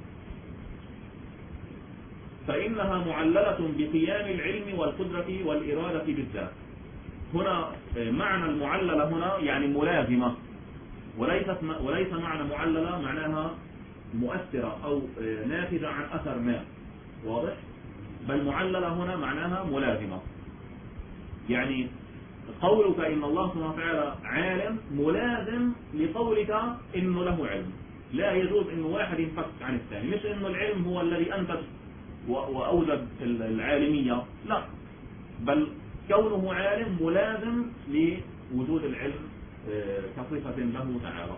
فإنها معللة بقيام العلم والقدرة والإرادة بالذات. هنا معنى المعللة هنا يعني ملازمة، وليس معنى معللة معناها مؤثرة أو ناتجة عن أثر ما، واضح؟ بل معللة هنا معناها ملازمة. يعني قولك إن الله سبحانه وتعالى عالم ملازم لقولك إنه له علم. لا يجوز إنه واحد ينفك عن الثاني، مش إنه العلم هو الذي أنتج وأوجد العالمية، لا، بل كونه عالم ملازم لوجود العلم كصفة له تعالى.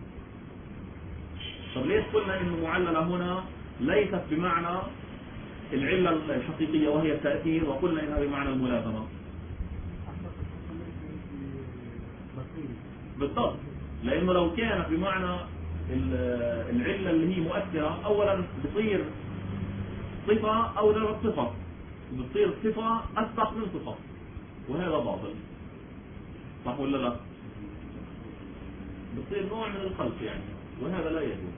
طب ليش قلنا إنه معللة هنا ليست بمعنى العلة الحقيقية وهي التأثير، وقلنا إنها بمعنى الملازمة؟ بالضبط، لأنه لو كانت بمعنى العلة اللي هي مؤثرة، أولا بصير صفة أوجبت صفة، بتصير صفة أسبق من صفة، وهذا باطل، صح ولا لا؟ بتصير نوع من الخلق يعني، وهذا لا يجوز.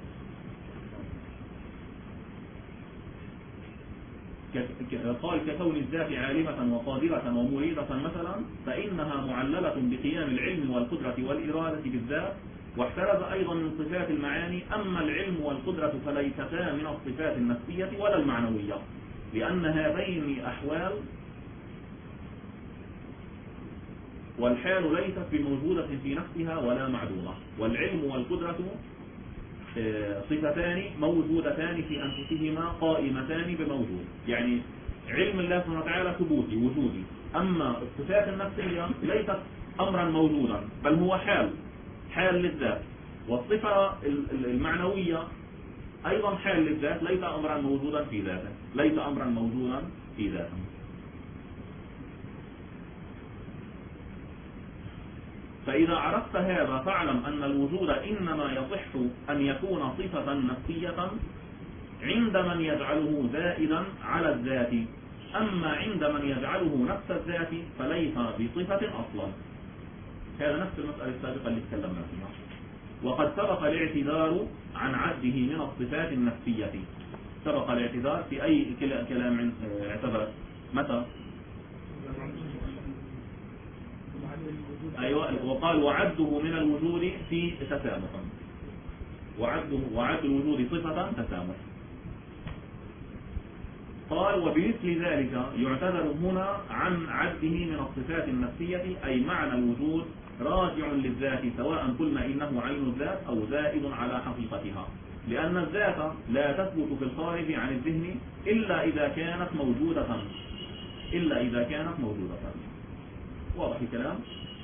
قال ككون الذات عالمة وقادرة ومريدة مثلا، فإنها معللة بقيام العلم والقدرة والإرادة بالذات. واحترز أيضا من صفات المعاني. أما العلم والقدرة فليستا من الصفات النفسية ولا المعنوية، لأن هذين أحوال، والحال ليست بموجودة في نفسها ولا معدومة. والعلم والقدرة صفتان موجودتان في أنفسهما قائمتان بموجود. يعني علم الله سبحانه وتعالى ثبوتي وجودي، أما الصفات النفسية ليست أمرا موجودا، بل هو حال للذات. والصفة المعنوية أيضا حال للذات، ليس أمرا موجودا في ذاته، ليس أمرا موجودا في ذاته. فإذا عرفت هذا فاعلم أن الوجود إنما يصح أن يكون صفة نفسية عند من يجعله زائدا على الذات، أما عند من يجعله نفس الذات فليس بصفة أصلا. هذا نفس المسألة السابقة اللي تكلمنا فيها. وقد سبق الاعتذار عن عده من الصفات النفسية. سبق الاعتذار في أي كلام اعتذر؟ متى؟ أيوة، وقال وعده من الوجود في تسامح، وعد الوجود صفة تسامح. قال وبمثل ذلك يعتذر هنا عن عده من الصفات النفسية، أي معنى الوجود راجع للذات، سواء قلنا إنه عين الذات أو زائد على حقيقتها، لأن الذات لا تثبت في الخارج عن الذهن إلا إذا كانت موجودة. واضح الكلام؟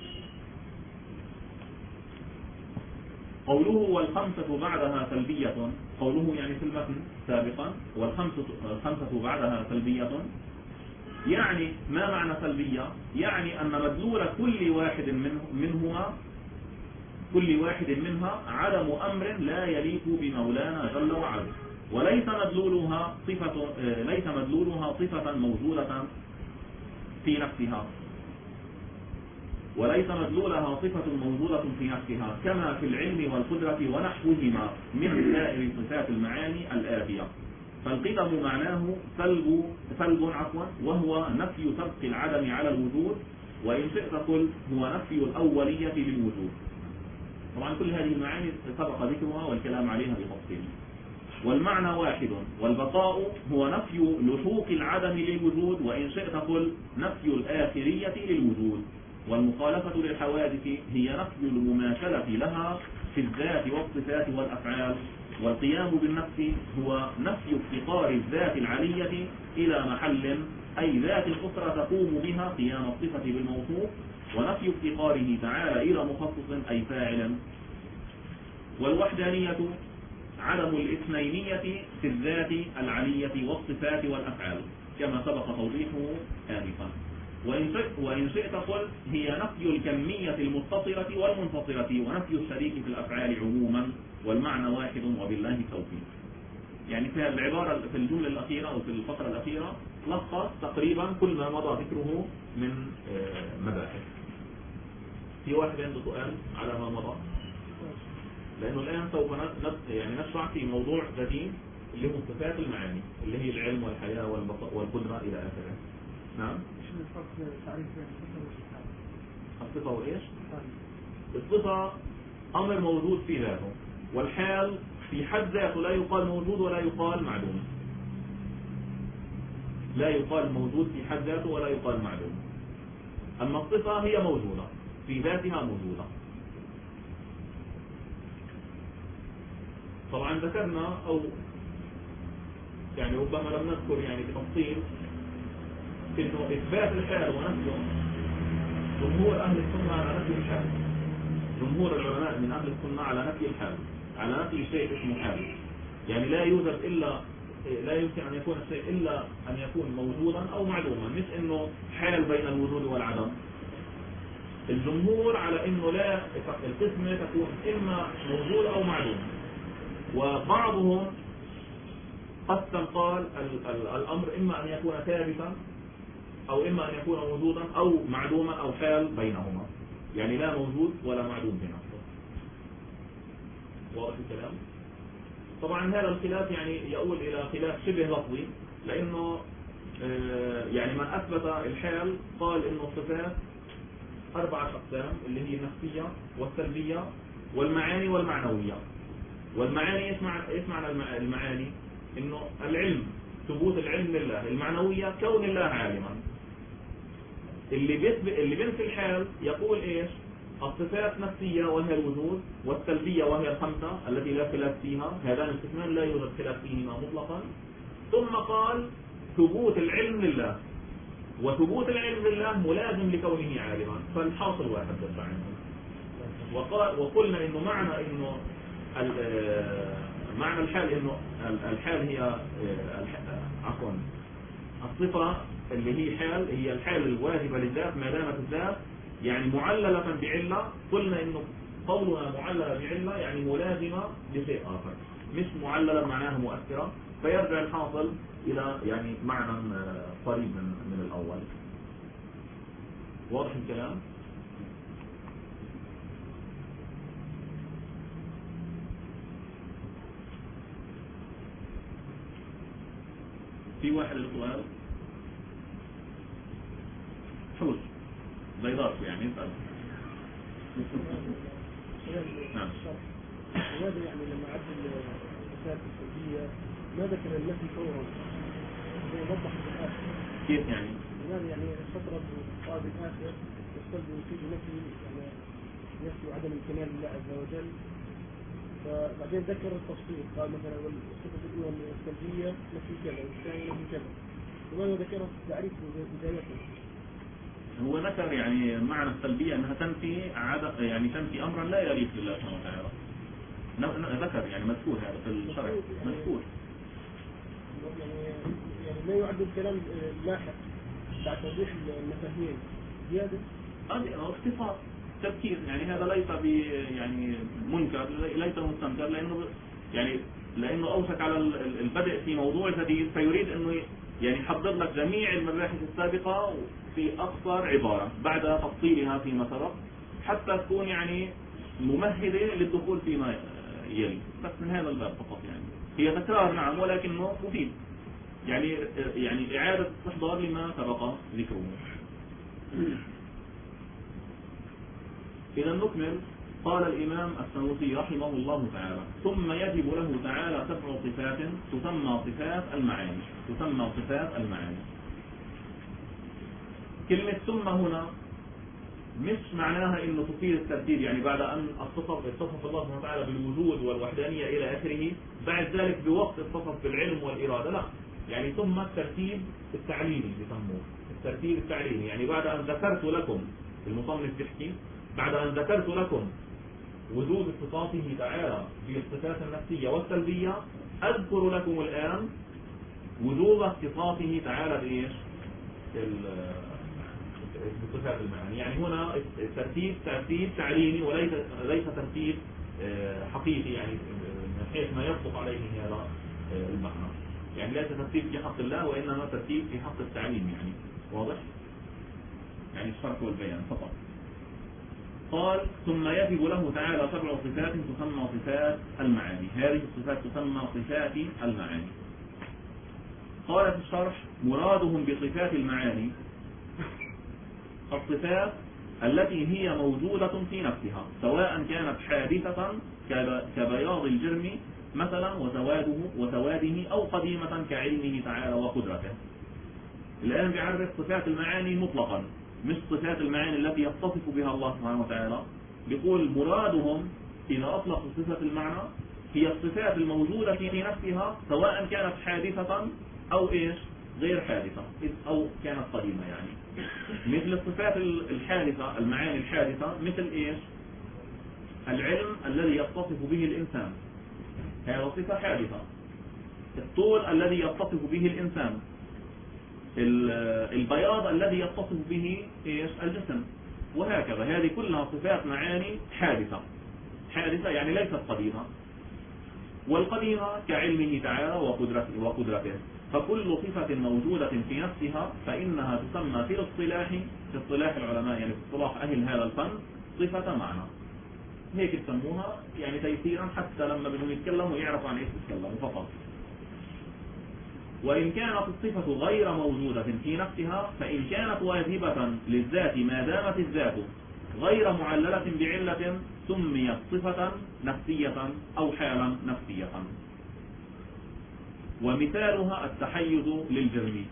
قوله والخمسة بعدها سلبية، قوله يعني في المتن سابقا والخمسة بعدها سلبية، يعني ما معنى سلبية؟ يعني أن مدلول كل واحد منها عدم أمر لا يليق بمولانا جل وعلا، وليس مدلولها صفة موجودة في نفسها، وليس مدلولها صفة موجودة في نفسها، كما في العلم والقدرة ونحوهما من سائر صفات المعاني الآتية. فالقدم معناه سلب وهو نفي سبق العدم على الوجود، وإن شئت قل هو نفي الأولية للوجود. طبعا كل هذه المعاني سبق ذكرها والكلام عليها بتفصيل. والمعنى واحد، والبقاء هو نفي لحوق العدم للوجود، وإن شئت قل نفي الآخرية للوجود. والمخالفة للحوادث هي نفي المماثلة لها في الذات والصفات والأفعال. والقيام بالنفس هو نفي افتقار الذات العلية إلى محل، أي ذات أخرى تقوم بها قيام الصفة بالموصوف، ونفي افتقاره تعالى إلى مخصص أي فاعل. والوحدانية عدم الاثنينية في الذات العلية والصفات والأفعال، كما سبق توضيحه آنفا. وإن شئت قل هي نفي الكمية المتصلة والمنفصلة، ونفي الشريك في الأفعال عموما، والمعنى واحد وبالله التوفيق. يعني في العبارة في الجملة الأخيرة أو في الفقرة الأخيرة لخص تقريبا كل ما مضى ذكره من مباحث. في واحد عنده سؤال على ما مضى؟ لأنه الآن سوف نشرع في موضوع جديد اللي هو صفات المعاني اللي هي العلم والحياة والقدرة إلى آخره. نعم. شنو الفرق تعريف بين الصفة والحال؟ الصفة وإيش؟ الصفة أمر موجود في ذاته، والحال في حد ذاته لا يقال موجود ولا يقال معدوم. لا يقال موجود في حد ذاته ولا يقال معدوم. أما الصفة هي موجودة في ذاتها موجودة. طبعا ذكرنا أو يعني ربما لم نذكر يعني بتفصيل إنه إثبات الحال ونفسه جمهور أهل السنة على نفي الحال. جمهور العلماء من أهل السنة على نفي الحال، على نفي شيء اسمه حال. يعني لا يمكن أن يكون الشيء إلا أن يكون موجودا أو معدوما، مش إنه حال بين الوجود والعدم. الجمهور على إنه لا القسمة تكون إما موجود أو معدوم، وبعضهم قسم قال الأمر إما أن يكون ثابتا أو إما أن يكون موجودا أو معدوما أو حال بينهما، يعني لا موجود ولا معدوم بنفسه. واضح الكلام؟ طبعا هذا الخلاف يعني يؤول إلى خلاف شبه لفظي، لأنه يعني من أثبت الحال قال إنه الصفات 4 أقسام اللي هي النفسية والسلبية والمعاني والمعنوية. والمعاني يسمع المعاني إنه العلم، ثبوت العلم لله، المعنوية كون الله عالما. اللي بينفي الحال يقول إيش؟ الصفات نفسية وهي الوجود، والسلبية وهي الخمسة التي لا خلاف فيها، هذان القسمان لا يوجد خلاف فيهما مطلقا. ثم قال ثبوت العلم لله، وثبوت العلم لله ملازم لكونه عالما، فالحاصل واحد دفع عنه. وقلنا إنه معنى الحال إنه الحال هي عفوا الصفة اللي هي حال، هي الحال الواجبة للذات ما دامت الذات يعني معللة بعلة. قلنا إنه قولنا معللة بعلة يعني ملازمة لشيء آخر، مش معللة معناها مؤثرة، فيرجع الحاصل إلى يعني معنى قريب من الأول. واضح الكلام؟ في واحد السؤال حوش بيضاء يعني يسأل. نعم. لماذا يعني لما عدل الصفات السلبية ما ذكر النفي فورا؟ يوضح الآخر. كيف يعني؟ لماذا يعني فترة قال الآخر السلب يفيد نفي عدم الكمال لله عز وجل، فبعدين ذكر التفصيل قال مثلا الصفة الأولى السلبية نفي كذا والثانية نفي كذا، لماذا ذكر التعريف بداية؟ هو ذكر يعني معنى السلبية أنها تنفي أمرا لا يليق لله سبحانه وتعالى. ذكر يعني مذكور هذا في الشرع مذكور. يعني لا يعد الكلام لاحق بعد توضيح المفاهيم زيادة. اختصار تفكير، يعني هذا ليس يعني منكر، ليس مستنكر، لأنه أوشك على البدء في موضوع جديد، فيريد أنه يعني يحضر لك جميع المباحث السابقة في أقصر عبارة بعد تفصيلها فيما سبق، حتى تكون يعني ممهدة للدخول فيما يلي. بس من هذا الباب فقط، يعني هي تكرار نعم ولكنه مفيد، يعني إعادة استحضار لما سبق ذكره. إذا نكمل. قال الإمام السنوسي رحمه الله تعالى: ثم يجب له تعالى 7 صفات تسمى صفات المعاني. كلمة ثم هنا مش معناها انه تفيد الترتيب، يعني بعد ان اتصف الله سبحانه وتعالى بالوجود والوحدانية الى اخره، بعد ذلك بوقت اتصف بالعلم والإرادة، لا، يعني ثم الترتيب التعليمي بيسموه الترتيب التعليمي. يعني بعد ان ذكرت لكم، المصنف بيحكي بعد ان ذكرت لكم وجود صفاته تعالى في الصفات النفسية والسلبية، اذكر لكم الان وجود صفاته تعالى بايش؟ بصفات المعاني. يعني هنا ترتيب تعليمي وليس ترتيب حقيقي، يعني من حيث ما يصدق عليه هذا المعنى، يعني ليس ترتيب في حق الله وإنما ترتيب في حق التعليم. يعني واضح؟ يعني الشرح والبيان فقط. قال ثم يجب له تعالى 7 صفات تسمى صفات المعاني. هذه الصفات تسمى صفات المعاني. قال في الشرح مرادهم بصفات المعاني الصفات التي هي موجودة في نفسها سواء كانت حادثة كبياض الجرم مثلا وسواده أو قديمة كعلمه تعالى وقدرته. الآن بيعرف صفات المعاني مطلقا مش صفات المعاني التي يتصف بها الله سبحانه وتعالى. بيقول مرادهم إذا أطلقوا صفة المعنى هي الصفات الموجودة في نفسها سواء كانت حادثة أو إيش غير حادثة أو كانت قديمة. يعني مثل الصفات الحادثة المعاني الحادثة مثل إيش العلم الذي يتصف به الإنسان هذا صفة حادثة. الطول الذي يتصف به الإنسان البياض الذي يتصف به إيش الجسم وهكذا. هذه كلها صفات معاني حادثة يعني ليست قديمة. والقديمة كعلمه تعالى وقدرته. فكل صفة موجودة في نفسها فإنها تسمى في اصطلاح العلماء يعني في اصطلاح أهل هذا الفن صفة معنى. هيك يسموها يعني تيسيرا حتى لما بدهم يتكلموا يعرفوا عن ايش يتكلموا فقط. وإن كانت الصفة غير موجودة في نفسها فإن كانت واجبة للذات ما دامت الذات غير معللة بعلة سميت صفة نفسية أو حالا نفسية. ومثالها التحيز للجرم.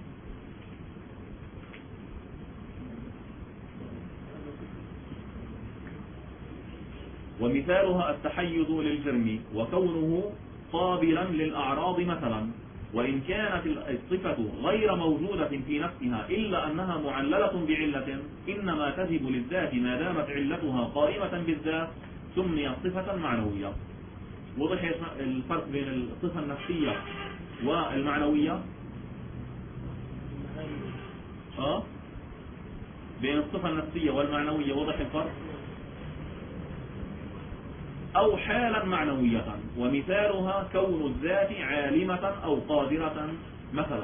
ومثالها التحيز للجرم وكونه قابلا للأعراض مثلا. وإن كانت الصفة غير موجودة في نفسها إلا أنها معللة بعلة إنما تجب للذات ما دامت علتها قائمة بالذات سميت صفة معنوية. وضح الفرق بين الصفة النفسية والمعنوية؟ بين الصفة النفسية والمعنوية وضح الفرق؟ أو حالا معنوية. ومثالها كون الذات عالمة أو قادرة مثلا.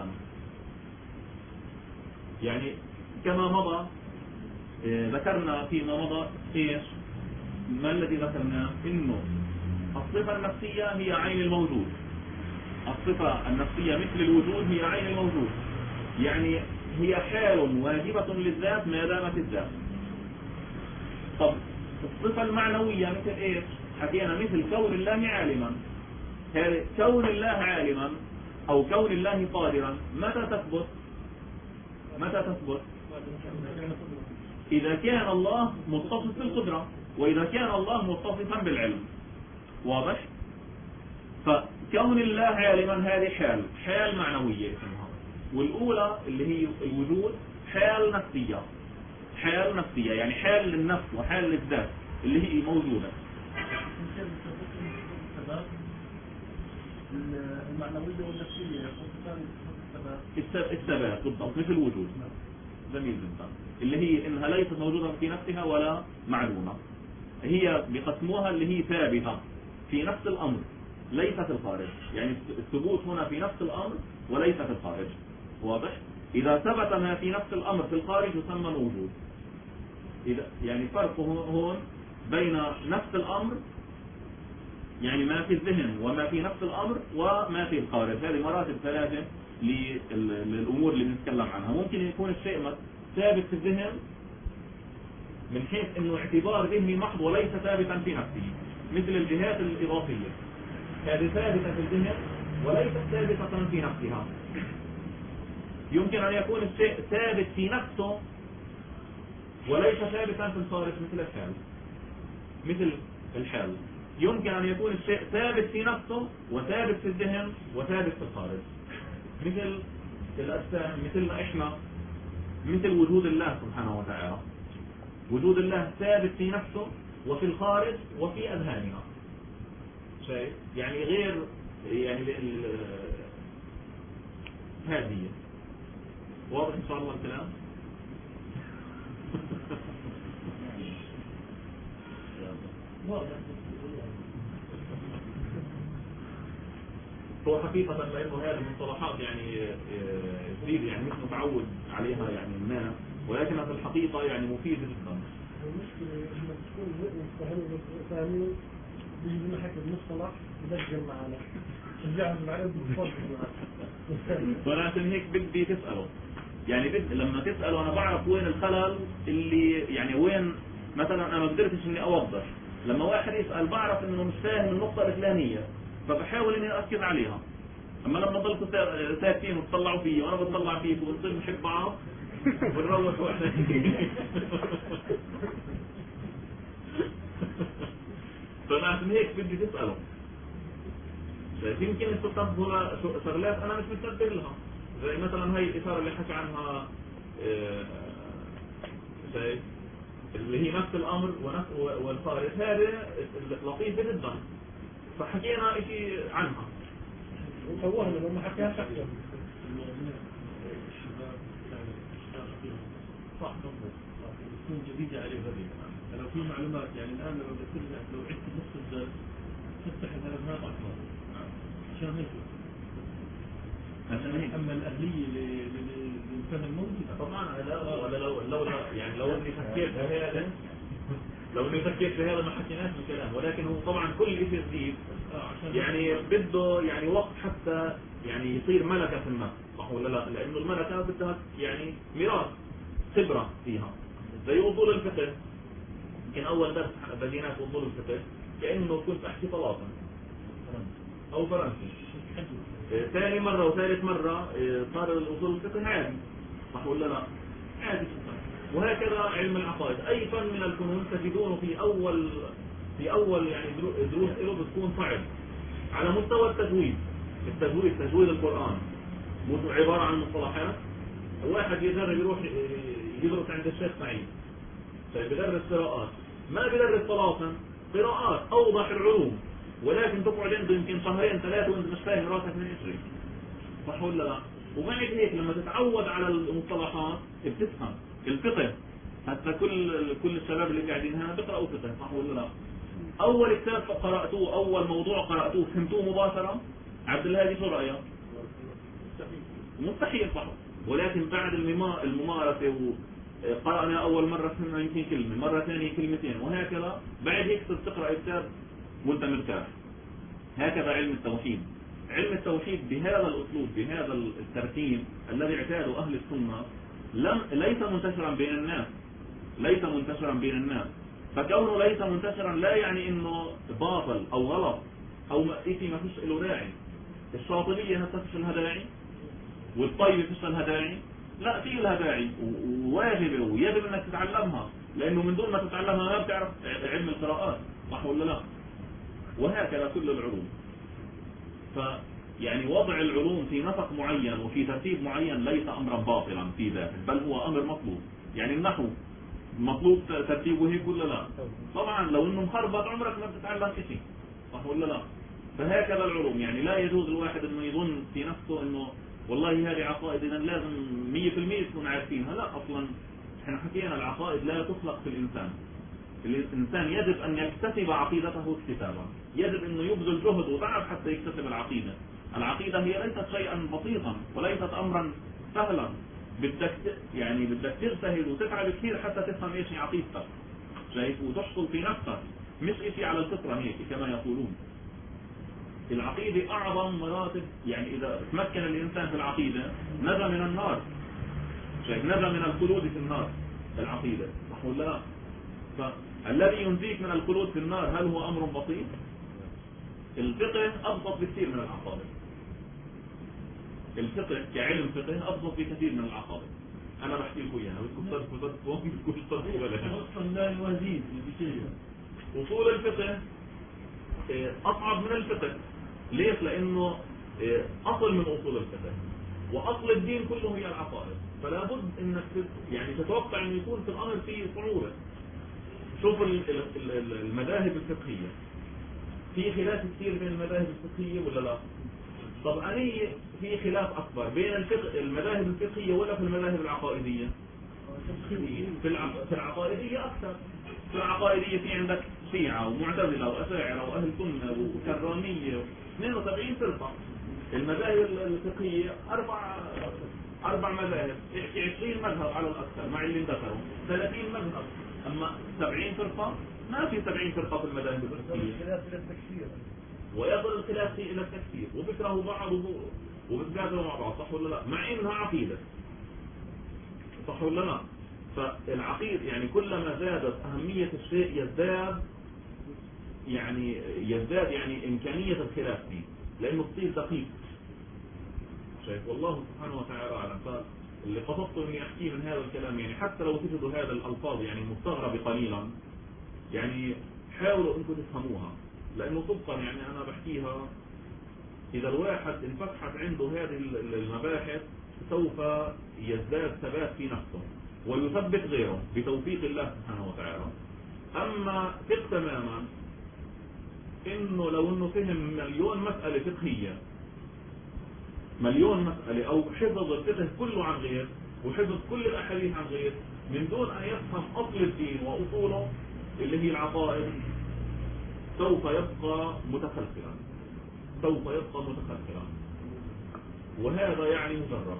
يعني كما مضى ذكرنا فيما مضى إيش ما الذي ذكرناه إنه الصفة النفسية هي عين الموجود. الصفة النفسية مثل الوجود هي عين الموجود يعني هي حال واجبة للذات ما دامت الذات. طب الصفة المعنوية مثل إيش حكينا مثل كون الله عالما. كون الله عالما أو كون الله قادرا متى تثبت إذا كان الله متصف بالقدرة وإذا كان الله متصفا بالعلم. واضح؟ فكون الله عالما هذه حال معنوية اسمها. والأولى اللي هي الوجود حال نفسية يعني حال للنفس وحال للذات اللي هي موجودة. المعنوية والنفسية يكون الثبات بالضبط مثل الوجود. جميل جدا. اللي هي انها ليست موجودة في نفسها ولا معلومة. هي بقسموها اللي هي ثابتة في نفس الأمر ليس في الخارج. يعني الثبوت هنا في نفس الأمر وليس في الخارج. واضح؟ إذا ثبت ما في نفس الأمر في الخارج يسمى موجود. يعني فرق هون بين نفس الأمر يعني ما في الذهن وما في نفس الأمر وما في الخارج. هذه مراتب ثلاثة للأمور اللي بنتكلم عنها. ممكن يكون الشيء ثابت في الذهن من حيث انه اعتبار ذهني محض وليس ثابتا في نفسه مثل الجهات الإضافية. هذه ثابتة في الذهن وليست ثابتة في نفسها. يمكن أن يكون الشيء ثابت في نفسه وليس ثابتا في الخارج مثل الحال. يمكن أن يكون الشيء ثابت في نفسه وثابت في الذهن وثابت في الخارج مثل الأجسام مثلنا إحنا مثل وجود الله سبحانه وتعالى. وجود الله ثابت في نفسه وفي الخارج وفي أذهاننا. شيء يعني غير يعني هذه واضح إن شاء الله الكلام. هو حقيقة لأنه هذه المصطلحات يعني جديدة يعني مش متعود عليها يعني الناس ولكنها في الحقيقة يعني مفيدة جدا. المشكلة لما تكون فاهمين بيجي لنا حكي المصطلح يدجل معنا نرجعهم معنا بالفضل ولكن هيك بدي تسأله يعني لما تسأله أنا بعرف وين الخلل اللي يعني وين مثلا أنا ما قدرتش إني أوضح. لما واحد يسأل بعرف إنه مش فاهم النقطة الفلانية فبحاول إني أركز عليها. أما لما ضلكوا ساكتين وتطلعوا فيه وأنا بتطلع فيه ونصير نحب بعض ونروح واحنا فلازم هيك بدي تسأله. يمكن تطبق شغلات أنا مش متنبه لها زي مثلا هاي الإشارة اللي حكى عنها اللي هي نفس الأمر والخارج هذا لطيفة جدا فحكينا إشي عنها وصورنا لما حكيها شكرا صح تكون جديدة عليه غريب. لو في معلومات يعني الآن لو عدت نص الدرس تفتح الهلمات أكبر عشان هيك. أما الأهلية للفهم موجودة طبعا لولا يعني لو اني فكرت بهذا ما حكيناش الكلام. ولكن هو طبعا كل شيء جديد يعني بده يعني وقت حتى يعني يصير ملكة في النفس صح ولا لا؟ لأنه الملكة بدها يعني ميراث خبرة فيها زي أصول الفقه. يمكن أول درس بدينا في أصول الفقه كأنه كنت أحكي طلاقا أو فرنسي. ثاني مرة وثالث مرة صار الأصول الفقه عادي صح ولا لا؟ عادي. وهكذا علم العقائد أي فن من الفنون تجدونه في أول يعني دروس له بتكون صعب على مستوى تجويد القرآن عبارة عن مصطلحات. واحد يجرب يروح يدرس عند الشيخ سعيد بيدرس قراءات ما بيدرس طلاقا قراءات أوضح العلوم ولكن تقعد عنده يمكن شهرين ثلاثة وانت مش فاهم راسك من يشري صح ولا لا؟ ومع هيك لما تتعود على المصطلحات بتفهم الفقه. حتى كل الشباب اللي قاعدين هنا بيقرأوا فقه صح ولا لا؟ أول كتاب قرأتوه أول موضوع قرأتوه فهمتوه مباشرة عبد الهادي شو رأيك؟ مستحيل صح. ولكن بعد الممارسة وقرأنا أول مرة فهمنا يمكن كلمة مرة ثانية كلمتين وهكذا بعد هيك تقرأ كتاب وانت مرتاح. هكذا علم التوحيد. علم التوحيد بهذا الأسلوب بهذا الترتيب الذي اعتاده أهل السنة ليس منتشرا بين الناس. فكونه ليس منتشرا لا يعني انه باطل او غلط او ما فيش له داعي. الشاطبية هتفش لها داعي والطيب فيش لها داعي. لا في لها داعي وواجبة ويجب انك تتعلمها لانه من دون ما تتعلمها ما بتعرف علم القراءات صح ولا لا؟ وهكذا كل العلوم. يعني وضع العلوم في نسق معين وفي ترتيب معين ليس امرا باطلا في ذاته بل هو امر مطلوب. يعني النحو مطلوب ترتيبه هيك ولا لا؟ طبعا لو انه مخربط عمرك ما بتتعلم شيء صح ولا لا؟ فهكذا العلوم يعني لا يجوز الواحد انه يظن في نفسه انه والله هذه عقائد اذا لازم 100% تكون عارفينها. لا اصلا احنا حكينا العقائد لا تخلق في الانسان. الانسان يجب ان يكتسب عقيدته اكتسابا. يجب انه يبذل جهد وتعب حتى يكتسب العقيدة. العقيدة هي ليست شيئا بسيطا وليست امرا سهلا. بدك تجتهد وتتعب كثير حتى تفهم ايش هي عقيدتك شايف وتحصل في نفسك مش اشي على الفطرة هيك كما يقولون. العقيدة اعظم مراتب. يعني اذا تمكن الانسان في العقيدة نجا من النار شايف نجا من الخلود في النار. العقيدة صح ولا لا؟ فالذي ينجيك من الخلود في النار هل هو امر بسيط؟ الفقه ابسط بكثير من العقائد. الفقه كعلم فقه ابسط بكثير من العقائد. انا بحكي لكم اياها بدكم تصدقوا ولا اصلا لا يوازين بشيء. اصول الفقه اصعب من الفقه. ليش؟ لانه اصل من اصول الفقه واصل الدين كله هي العقائد. فلا بد انك يعني تتوقع انه يكون في الامر فيه صعوبه. شوف المذاهب الفقهيه في خلاف كثير بين المذاهب الفقهيه ولا لا؟ طب أني في خلاف أكبر بين المذاهب الفقهية ولا في المذاهب العقائدية؟ في العقائدية أكثر. في العقائدية في عندك شيعة ومعتزلة وأشاعرة وأهل سنة وكرامية 72 فرقة. المذاهب الفقهية أربع مذاهب 20 مذهب على الأكثر مع اللي ذكروا 30 مذهب أما 70 فرقة ما في 70 فرقة في المذاهب الفقهية، الخلاف إلى التكفير. ويصل الخلاف فيه إلى التكفير وبكرهوا بعض وبتقاتلوا مع بعض، صح ولا لا؟ مع إنها عقيدة، صح ولا لا؟ فالعقيدة يعني كلما زادت أهمية الشيء يزداد يعني إمكانية الخلاف فيه، لأنه تصير دقيق. شايف؟ والله سبحانه وتعالى أعلم. فاللي قصدته إني أحكيه من هذا الكلام يعني حتى لو تجدوا هذا الألفاظ يعني مستغربة قليلا، يعني حاولوا أنكم تفهموها، لأنه طبقا يعني أنا بحكيها إذا الواحد انفتحت عنده هذه المباحث سوف يزداد ثبات في نفسه ويثبت غيره بتوفيق الله سبحانه وتعالى. أما ثق تماما إنه لو إنه فهم مليون مسألة فقهية، مليون مسألة، أو حفظ الفقه كله عن غير وحفظ كل الأحاديث عن غير من دون أن يفهم أصل الدين وأصوله اللي هي العقائد، سوف يبقى متخلفلا، سوف يبقى متخلفلا. وهذا يعني مجرب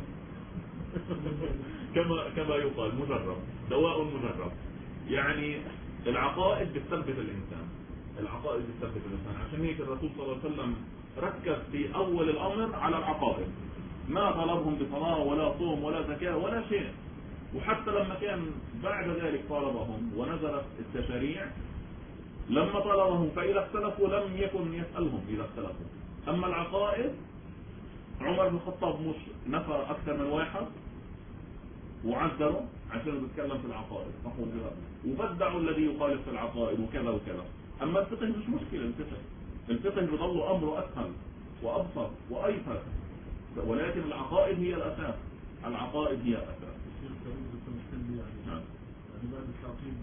كما يقال مجرب، دواء مجرب. يعني العقائد بتثبت الإنسان، العقائد بتثبت الإنسان. عشان هيك الرسول صلى الله عليه وسلم ركز في أول الأمر على العقائد، ما طلبهم بصلاة ولا صوم ولا زكاة ولا شيء. وحتى لما كان بعد ذلك طالبهم ونزلت التشريع، لما طلبهم فإذا اختلفوا لم يكن يسألهم إذا اختلفوا. أما العقائد عمر بن الخطاب مش نفى أكثر من واحد وعذره عشان بيتكلم في العقائد، وبدعوا الذي يخالف في العقائد وكذا وكذا. أما الفقه مش مشكلة، الفقه بيظل أمره أسهل وأبسط وأيسر، ولكن العقائد هي الأساس، العقائد هي الأساس. يعني بعد التعقيد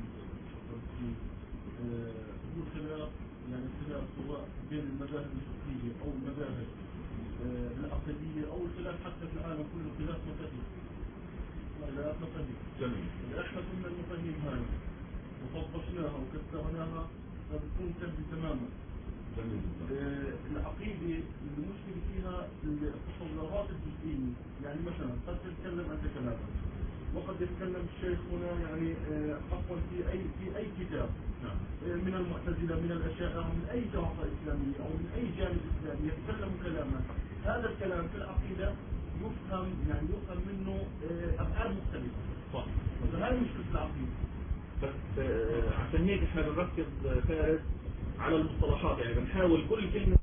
هو خلاف، يعني خلاف سواء بين المذاهب الفقهية أو المذاهب العقدية أو الخلاف حتى في العالم كله خلاف مفاهيم. خلاف مفاهيم. جميل. إذا احنا كنا المفاهيم هاي وطبقناها وكسرناها فبتكون سهلة تماما. جميل. العقيدة المشكلة فيها التصورات الجزئية، يعني مثلا قد تتكلم أنت كلاما وقد يتكلم الشيخ هنا يعني حقا في أي كتاب من المعتزلة من الأشاعرة من أي جماعة إسلامية أو من أي جانب إسلامي يتكلم كلاما، هذا الكلام في العقيدة يفهم منه أبعاد مختلفة. صح. فهذه مشكلة العقيدة. بس عشان هيك احنا بنركز فارس على المصطلحات، يعني بنحاول كل كلمة